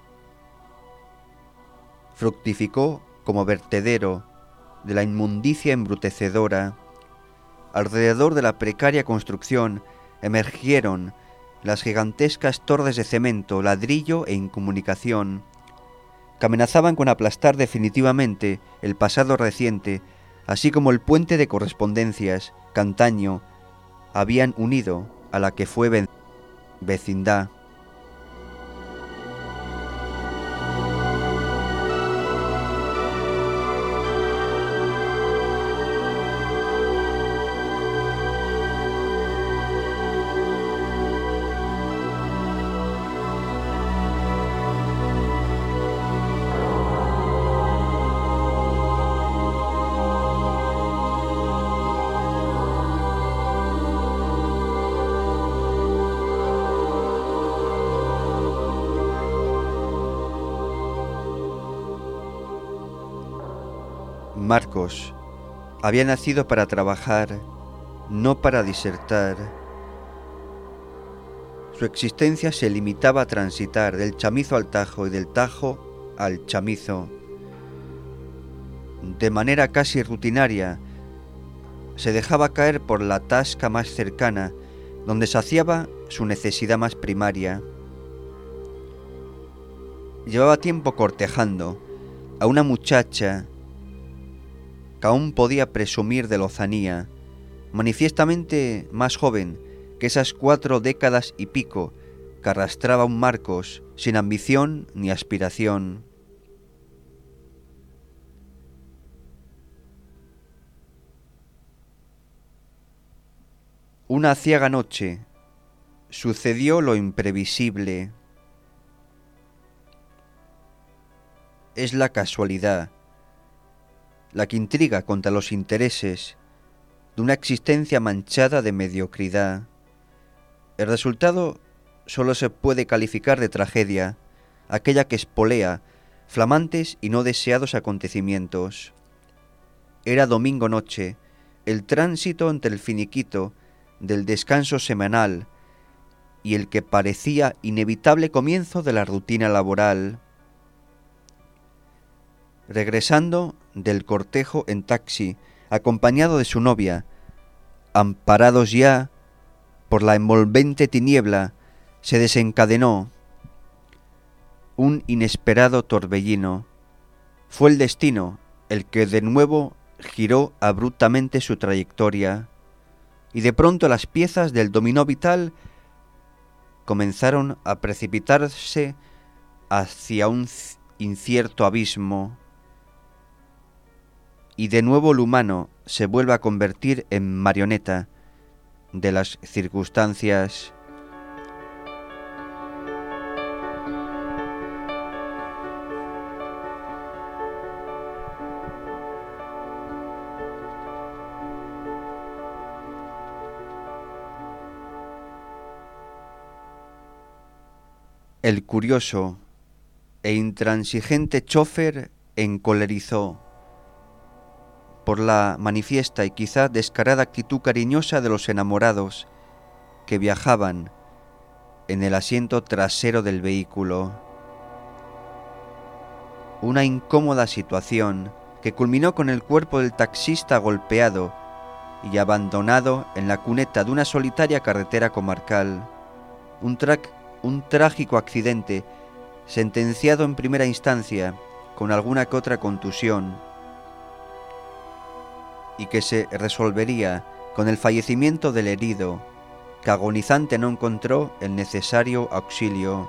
fructificó como vertedero de la inmundicia embrutecedora. Alrededor de la precaria construcción emergieron las gigantescas torres de cemento, ladrillo e incomunicación, que amenazaban con aplastar definitivamente el pasado reciente, así como el puente de correspondencias que antaño habían unido a la que fue ve- vecindad. Marcos había nacido para trabajar, no para disertar. Su existencia se limitaba a transitar del chamizo al tajo y del tajo al chamizo. De manera casi rutinaria, se dejaba caer por la tasca más cercana, donde saciaba su necesidad más primaria. Llevaba tiempo cortejando a una muchacha que aún podía presumir de lozanía, manifiestamente más joven que esas cuatro décadas y pico que arrastraba un Marcos sin ambición ni aspiración. Una aciaga noche sucedió lo imprevisible. Es la casualidad la que intriga contra los intereses de una existencia manchada de mediocridad. El resultado solo se puede calificar de tragedia, aquella que espolea flamantes y no deseados acontecimientos. Era domingo noche, el tránsito entre el finiquito del descanso semanal y el que parecía inevitable comienzo de la rutina laboral. Regresando del cortejo en taxi, acompañado de su novia, amparados ya por la envolvente tiniebla, se desencadenó un inesperado torbellino. Fue el destino el que de nuevo giró abruptamente su trayectoria, y de pronto las piezas del dominó vital comenzaron a precipitarse hacia un incierto abismo, y de nuevo el humano se vuelve a convertir en marioneta de las circunstancias. El curioso e intransigente chófer encolerizó por la manifiesta y quizá descarada actitud cariñosa de los enamorados que viajaban en el asiento trasero del vehículo. Una incómoda situación que culminó con el cuerpo del taxista golpeado y abandonado en la cuneta de una solitaria carretera comarcal. Un, tra- un trágico accidente sentenciado en primera instancia con alguna que otra contusión, y que se resolvería con el fallecimiento del herido, que agonizante no encontró el necesario auxilio.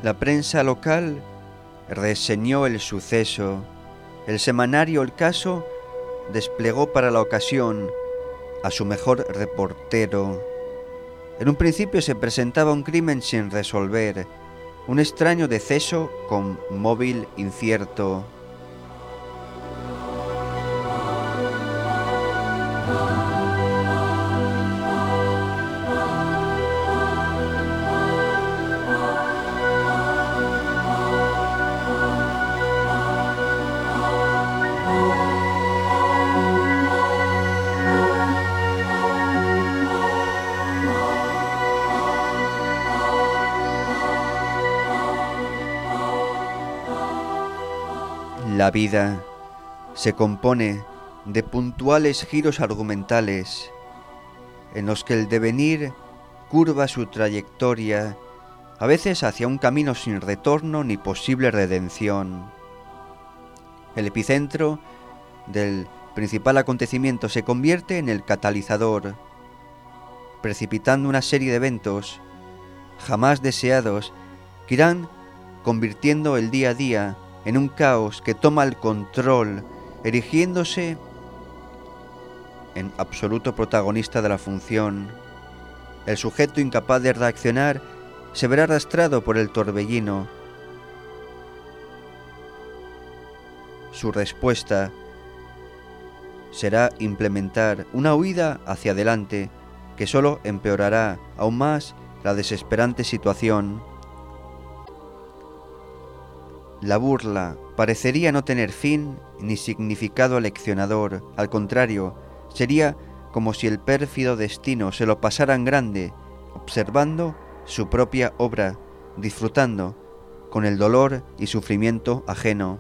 La prensa local reseñó el suceso. El semanario El Caso desplegó para la ocasión a su mejor reportero. En un principio se presentaba un crimen sin resolver, un extraño deceso con móvil incierto. La vida se compone de puntuales giros argumentales en los que el devenir curva su trayectoria, a veces hacia un camino sin retorno ni posible redención. El epicentro del principal acontecimiento se convierte en el catalizador, precipitando una serie de eventos jamás deseados que irán convirtiendo el día a día en un caos que toma el control, erigiéndose en absoluto protagonista de la función. El sujeto incapaz de reaccionar se verá arrastrado por el torbellino. Su respuesta será implementar una huida hacia adelante que solo empeorará aún más la desesperante situación. La burla parecería no tener fin ni significado leccionador. Al contrario, sería como si el pérfido destino se lo pasara en grande, observando su propia obra, disfrutando con el dolor y sufrimiento ajeno.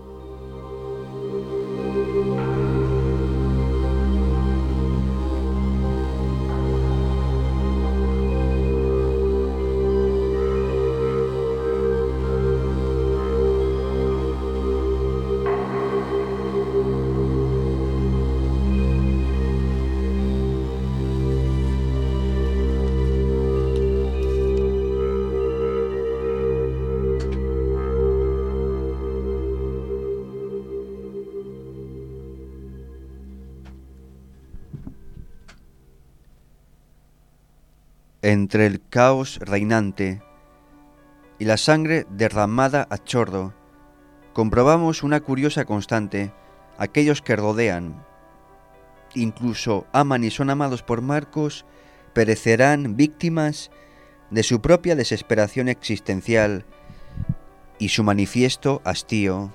Entre el caos reinante y la sangre derramada a chorro, comprobamos una curiosa constante. Aquellos que rodean, incluso aman y son amados por Marcos, perecerán víctimas de su propia desesperación existencial y su manifiesto hastío.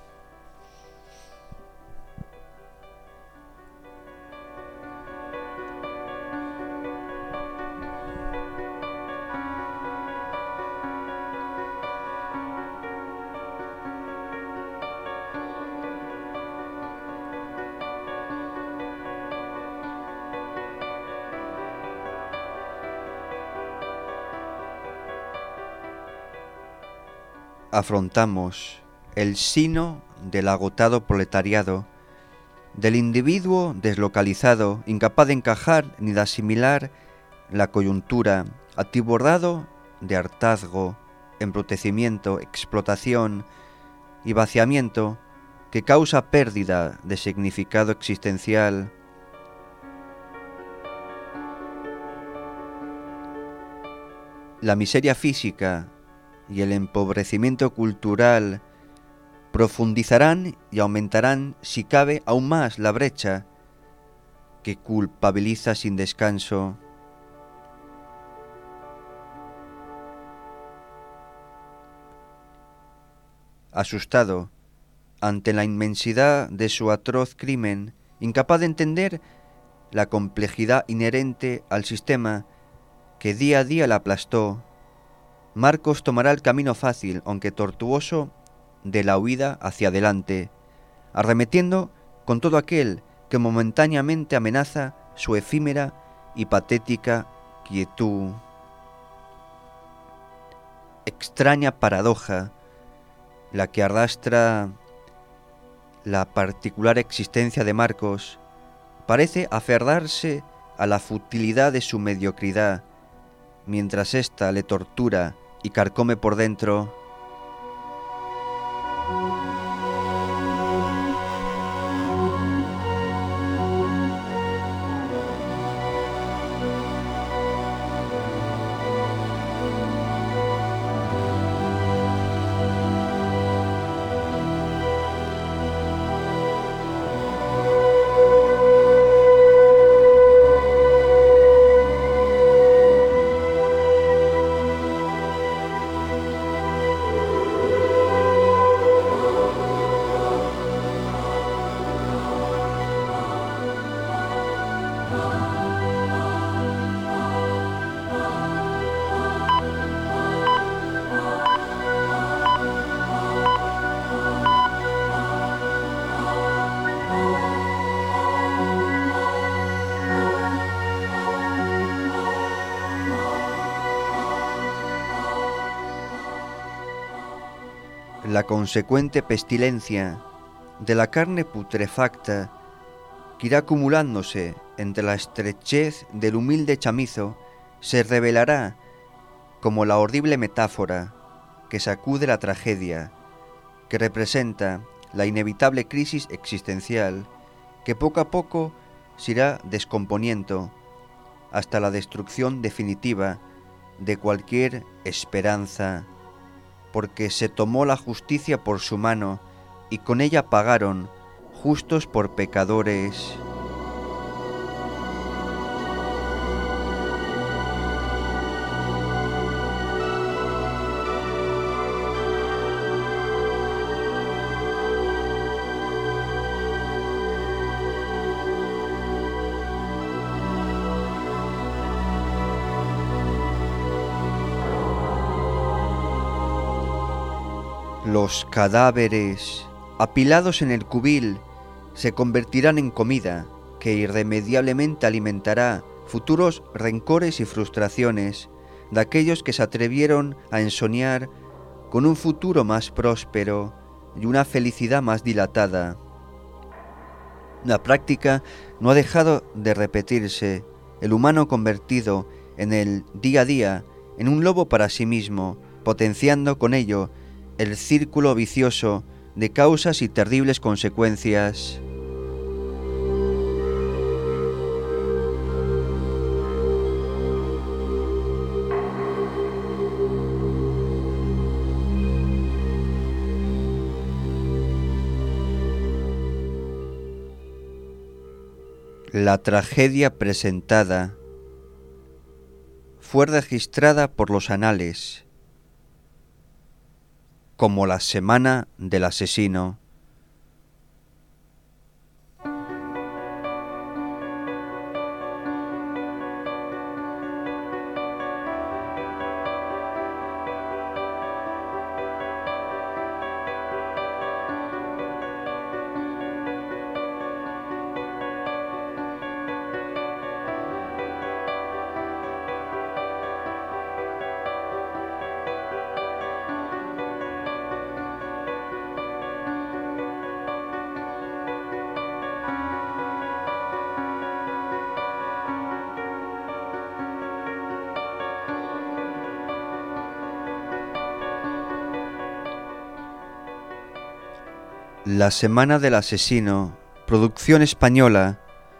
Afrontamos el sino del agotado proletariado, del individuo deslocalizado, incapaz de encajar ni de asimilar la coyuntura, atibordado de hartazgo, embrutecimiento, explotación y vaciamiento que causa pérdida de significado existencial. La miseria física y el empobrecimiento cultural profundizarán y aumentarán, si cabe, aún más la brecha que culpabiliza sin descanso. Asustado ante la inmensidad de su atroz crimen, incapaz de entender la complejidad inherente al sistema que día a día la aplastó, Marcos tomará el camino fácil, aunque tortuoso, de la huida hacia adelante, arremetiendo con todo aquel que momentáneamente amenaza su efímera y patética quietud. Extraña paradoja, la que arrastra la particular existencia de Marcos, parece aferrarse a la futilidad de su mediocridad, mientras ésta le tortura y carcome por dentro. La consecuente pestilencia de la carne putrefacta que irá acumulándose entre la estrechez del humilde chamizo se revelará como la horrible metáfora que sacude la tragedia, que representa la inevitable crisis existencial que poco a poco se irá descomponiendo hasta la destrucción definitiva de cualquier esperanza, porque se tomó la justicia por su mano y con ella pagaron justos por pecadores. Los cadáveres, apilados en el cubil, se convertirán en comida que irremediablemente alimentará futuros rencores y frustraciones de aquellos que se atrevieron a ensoñar con un futuro más próspero y una felicidad más dilatada. La práctica no ha dejado de repetirse, el humano convertido en el día a día en un lobo para sí mismo, potenciando con ello el círculo vicioso de causas y terribles consecuencias. La tragedia presentada fue registrada por los anales como la semana del asesino. La semana del asesino, producción española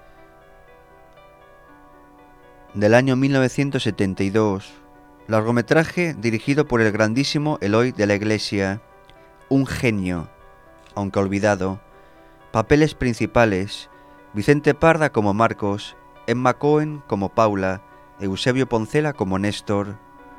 del año mil novecientos setenta y dos, largometraje dirigido por el grandísimo Eloy de la Iglesia, un genio, aunque olvidado. Papeles principales: Vicente Parda como Marcos, Emma Cohen como Paula, Eusebio Poncela como Néstor.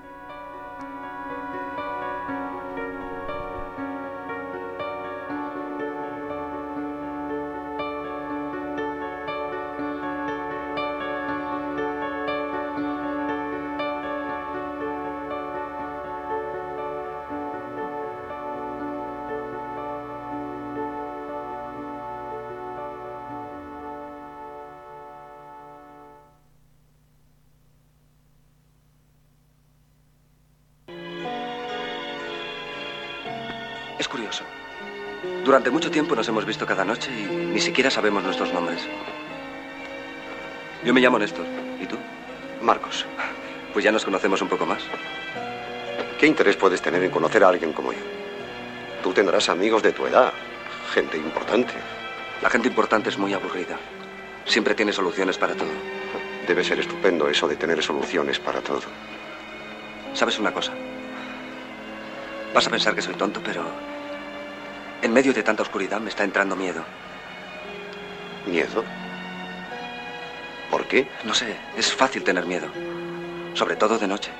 Es curioso. Durante mucho tiempo nos hemos visto cada noche y ni siquiera sabemos nuestros nombres. Yo me llamo Néstor. ¿Y tú? Marcos. Pues ya nos conocemos un poco más. ¿Qué interés puedes tener en conocer a alguien como yo? Tú tendrás amigos de tu edad, gente importante. La gente importante es muy aburrida. Siempre tiene soluciones para todo. Debe ser estupendo eso de tener soluciones para todo. ¿Sabes una cosa? Vas a pensar que soy tonto, pero en medio de tanta oscuridad me está entrando miedo. ¿Miedo? ¿Por qué? No sé, es fácil tener miedo. Sobre todo de noche.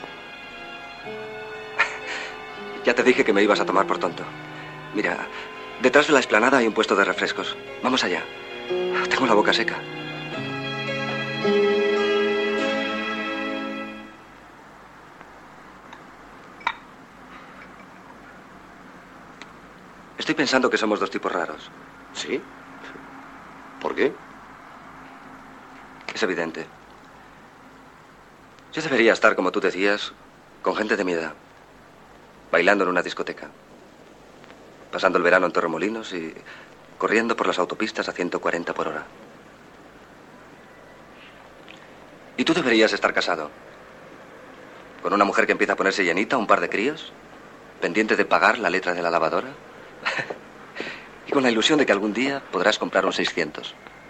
Ya te dije que me ibas a tomar por tonto. Mira, detrás de la explanada hay un puesto de refrescos. Vamos allá. Tengo la boca seca. Estoy pensando que somos dos tipos raros. ¿Sí? ¿Por qué? Es evidente. Yo debería estar, como tú decías, con gente de mi edad. Bailando en una discoteca. Pasando el verano en Torremolinos y corriendo por las autopistas a ciento cuarenta por hora. Y tú deberías estar casado. Con una mujer que empieza a ponerse llenita, un par de críos, pendiente de pagar la letra de la lavadora. Y con la ilusión de que algún día podrás comprar un seiscientos.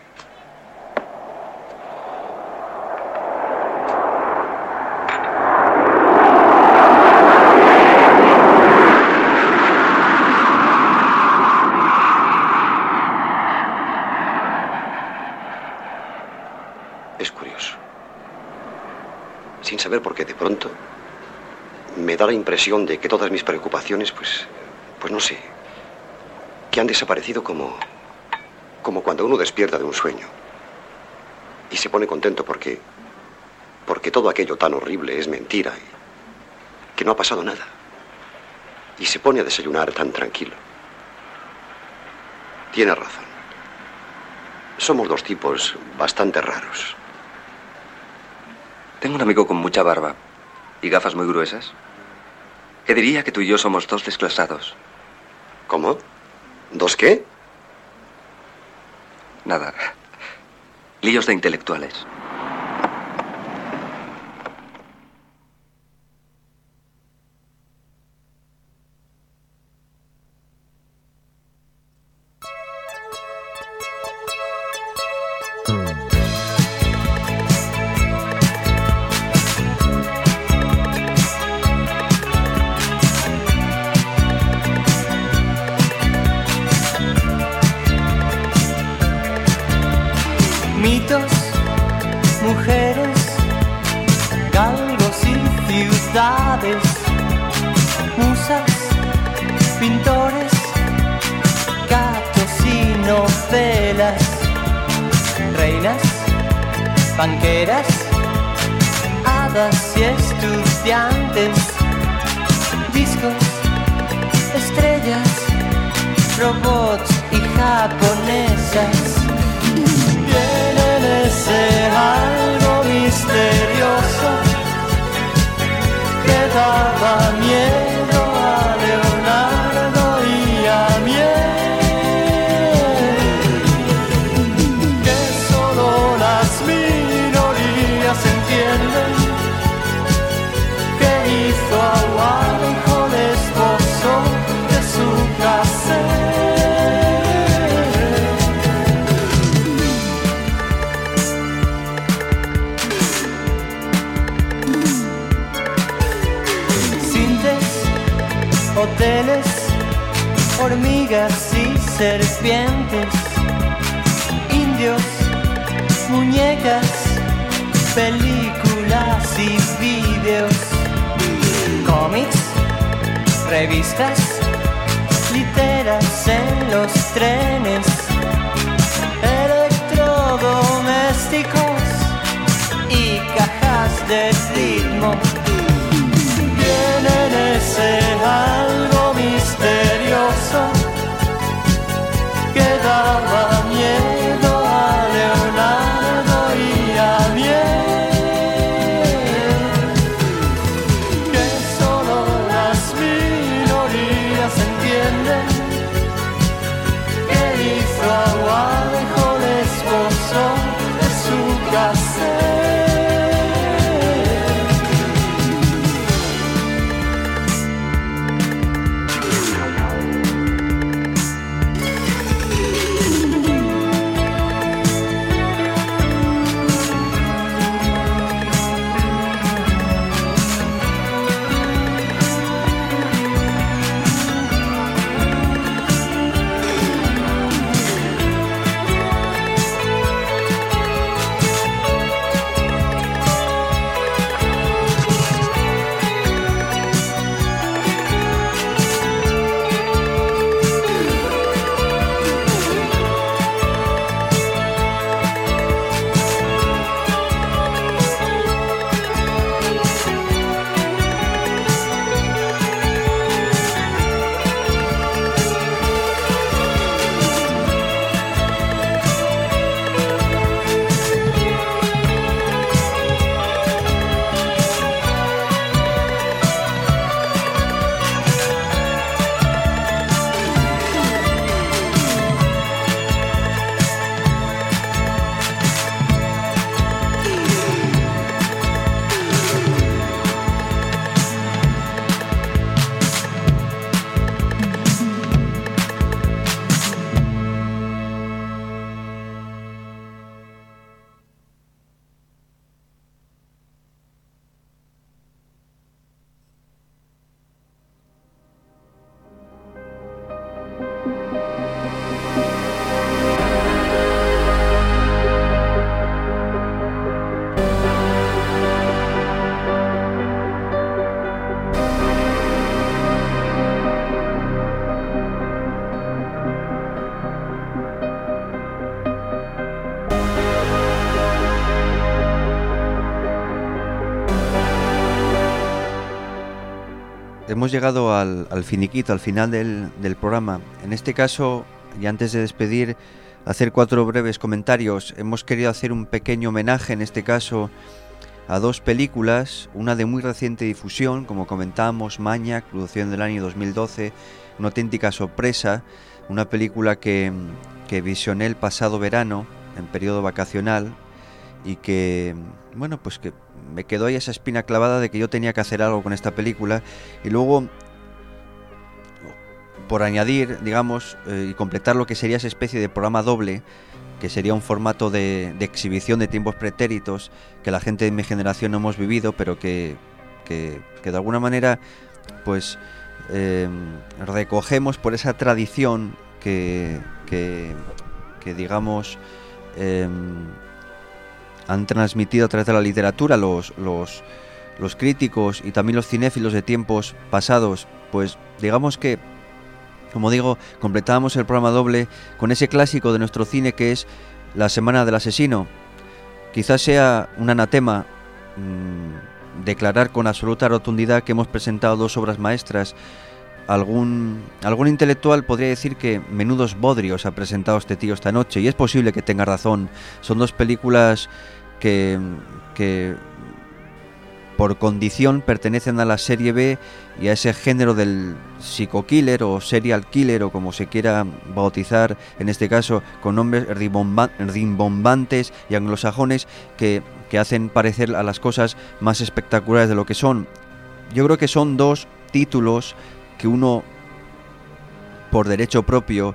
Es curioso. Sin saber por qué, de pronto, me da la impresión de que todas mis preocupaciones, pues, pues no sé, que han desaparecido como, como cuando uno despierta de un sueño y se pone contento porque, porque todo aquello tan horrible es mentira y que no ha pasado nada. Y se pone a desayunar tan tranquilo. Tiene razón. Somos dos tipos bastante raros. Tengo un amigo con mucha barba y gafas muy gruesas que diría que tú y yo somos dos desclasados. ¿Cómo? ¿Dos qué? Nada. Líos de intelectuales. Mitos, mujeres, galgos y ciudades, musas, pintores, gatos y novelas, reinas, banqueras, hadas y estudiantes, discos, estrellas, robots y japonesas. Tienen ese algo misterioso que daba miedo a Leonardo y a mí, que solo las minorías entienden, que hizo a Warhol esposo de su casa. Hoteles, hormigas y serpientes, indios, muñecas, películas y vídeos, cómics, revistas, literas en los trenes, electrodomésticos y cajas de ritmo. Tienen ese algo misterioso que daba miedo a Leonardo y a mí, que solo las minorías entienden, que hizo a Warhol esposo de su casa. hemos llegado al, al finiquito, al final del, del programa. En este caso, y antes de despedir, hacer cuatro breves comentarios. Hemos querido hacer un pequeño homenaje, en este caso, a dos películas, una de muy reciente difusión, como comentábamos, Maniac, producción del año dos mil doce, una auténtica sorpresa, una película que, que visioné el pasado verano, en periodo vacacional, y que, bueno, pues que me quedó ahí esa espina clavada de que yo tenía que hacer algo con esta película, y luego, por añadir, digamos, eh, y completar lo que sería esa especie de programa doble, que sería un formato de, de exhibición de tiempos pretéritos que la gente de mi generación no hemos vivido, pero que, que, que de alguna manera, pues, eh, recogemos por esa tradición que, que, que digamos, eh, han transmitido a través de la literatura los, los, los críticos y también los cinéfilos de tiempos pasados. Pues digamos que, como digo, completábamos el programa doble con ese clásico de nuestro cine que es La Semana del Asesino. Quizás sea un anatema mmm, declarar con absoluta rotundidad que hemos presentado dos obras maestras. Algún, algún intelectual podría decir que menudos bodrios ha presentado este tío esta noche, y es posible que tenga razón. Son dos películas que, que por condición pertenecen a la serie B y a ese género del psico-killer o serial killer, o como se quiera bautizar en este caso, con nombres rimbombantes y anglosajones que, que hacen parecer a las cosas más espectaculares de lo que son. Yo creo que son dos títulos que uno, por derecho propio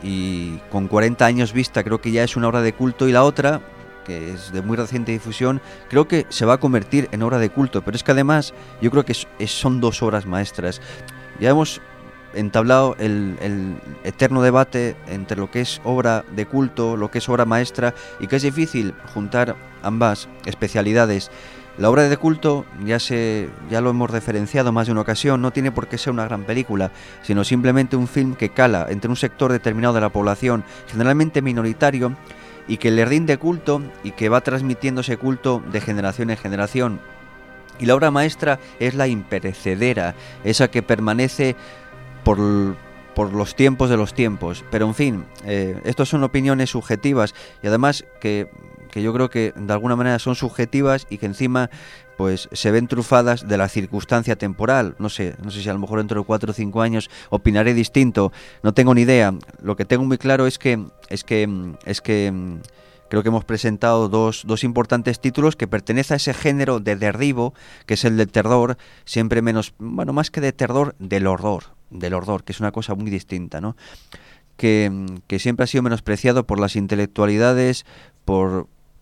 y con cuarenta años vista, creo que ya es una obra de culto, y la otra, que es de muy reciente difusión, creo que se va a convertir en obra de culto, pero es que además yo creo que es, es, son dos obras maestras. Ya hemos entablado el, el eterno debate entre lo que es obra de culto, lo que es obra maestra, y que es difícil juntar ambas especialidades. La obra de culto, ya se ya lo hemos referenciado más de una ocasión, no tiene por qué ser una gran película, sino simplemente un film que cala entre un sector determinado de la población, generalmente minoritario, y que le rinde culto y que va transmitiendo ese culto de generación en generación. Y la obra maestra es la imperecedera, esa que permanece por, por los tiempos de los tiempos. Pero en fin, eh, estas son opiniones subjetivas, y además que... que yo creo que de alguna manera son subjetivas y que encima pues se ven trufadas de la circunstancia temporal. No sé, no sé si a lo mejor dentro de cuatro o cinco años opinaré distinto, no tengo ni idea. Lo que tengo muy claro es que es que es que creo que hemos presentado dos, dos importantes títulos que pertenecen a ese género de derribo, que es el del terror, siempre menos, bueno, más que de terror, del horror, del horror, que es una cosa muy distinta, ¿no? Que, que siempre ha sido menospreciado por las intelectualidades, por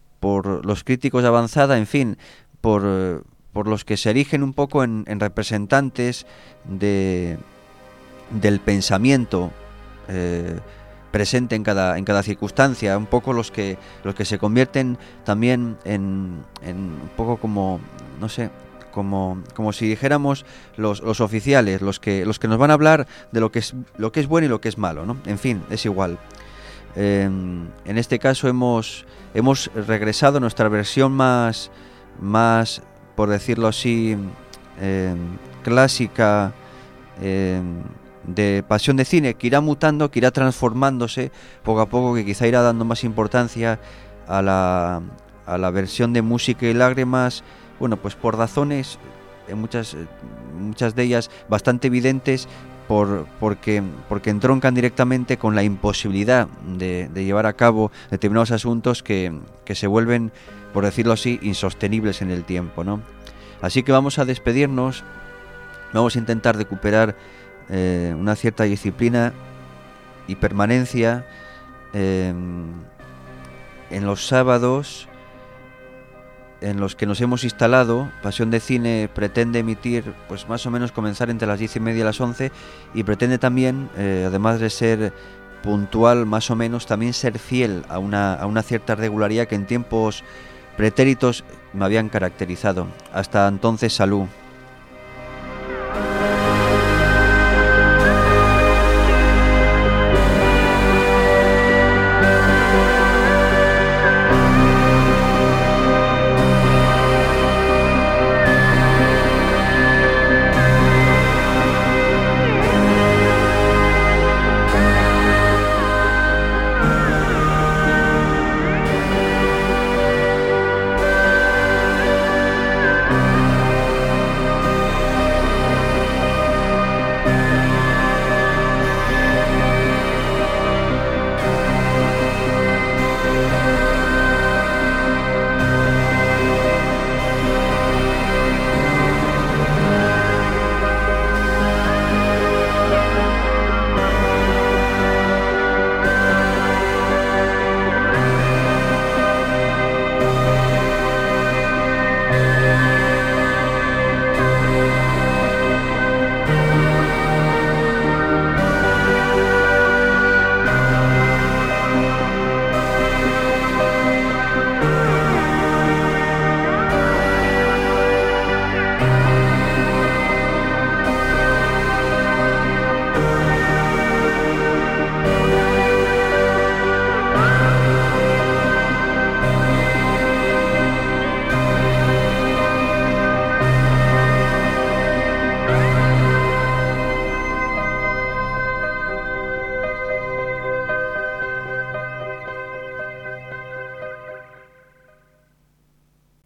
por los críticos de avanzada, en fin, por, por los que se erigen un poco en, en representantes de, del pensamiento eh, presente en cada, en cada circunstancia, un poco los que, los que se convierten también en, en un poco como, no sé, como, como si dijéramos los, los oficiales, los que, los que nos van a hablar de lo que es, lo que es bueno y lo que es malo, ¿no? En fin, es igual. Eh, en este caso hemos hemos regresado a nuestra versión más, más por decirlo así, eh, clásica, eh, de Pasión de Cine, que irá mutando, que irá transformándose poco a poco, que quizá irá dando más importancia a la, a la versión de Música y Lágrimas, bueno, pues por razones, en muchas, muchas de ellas bastante evidentes, Por, porque, porque entroncan directamente con la imposibilidad de, de llevar a cabo determinados asuntos que, que se vuelven, por decirlo así, insostenibles en el tiempo, ¿no? Así que vamos a despedirnos, vamos a intentar recuperar eh, una cierta disciplina y permanencia eh, en los sábados en los que nos hemos instalado. Pasión de Cine pretende emitir, pues más o menos comenzar entre las diez y media y las once, y pretende también, eh, además de ser puntual más o menos, también ser fiel a una, a una cierta regularidad que en tiempos pretéritos me habían caracterizado. Hasta entonces, salud.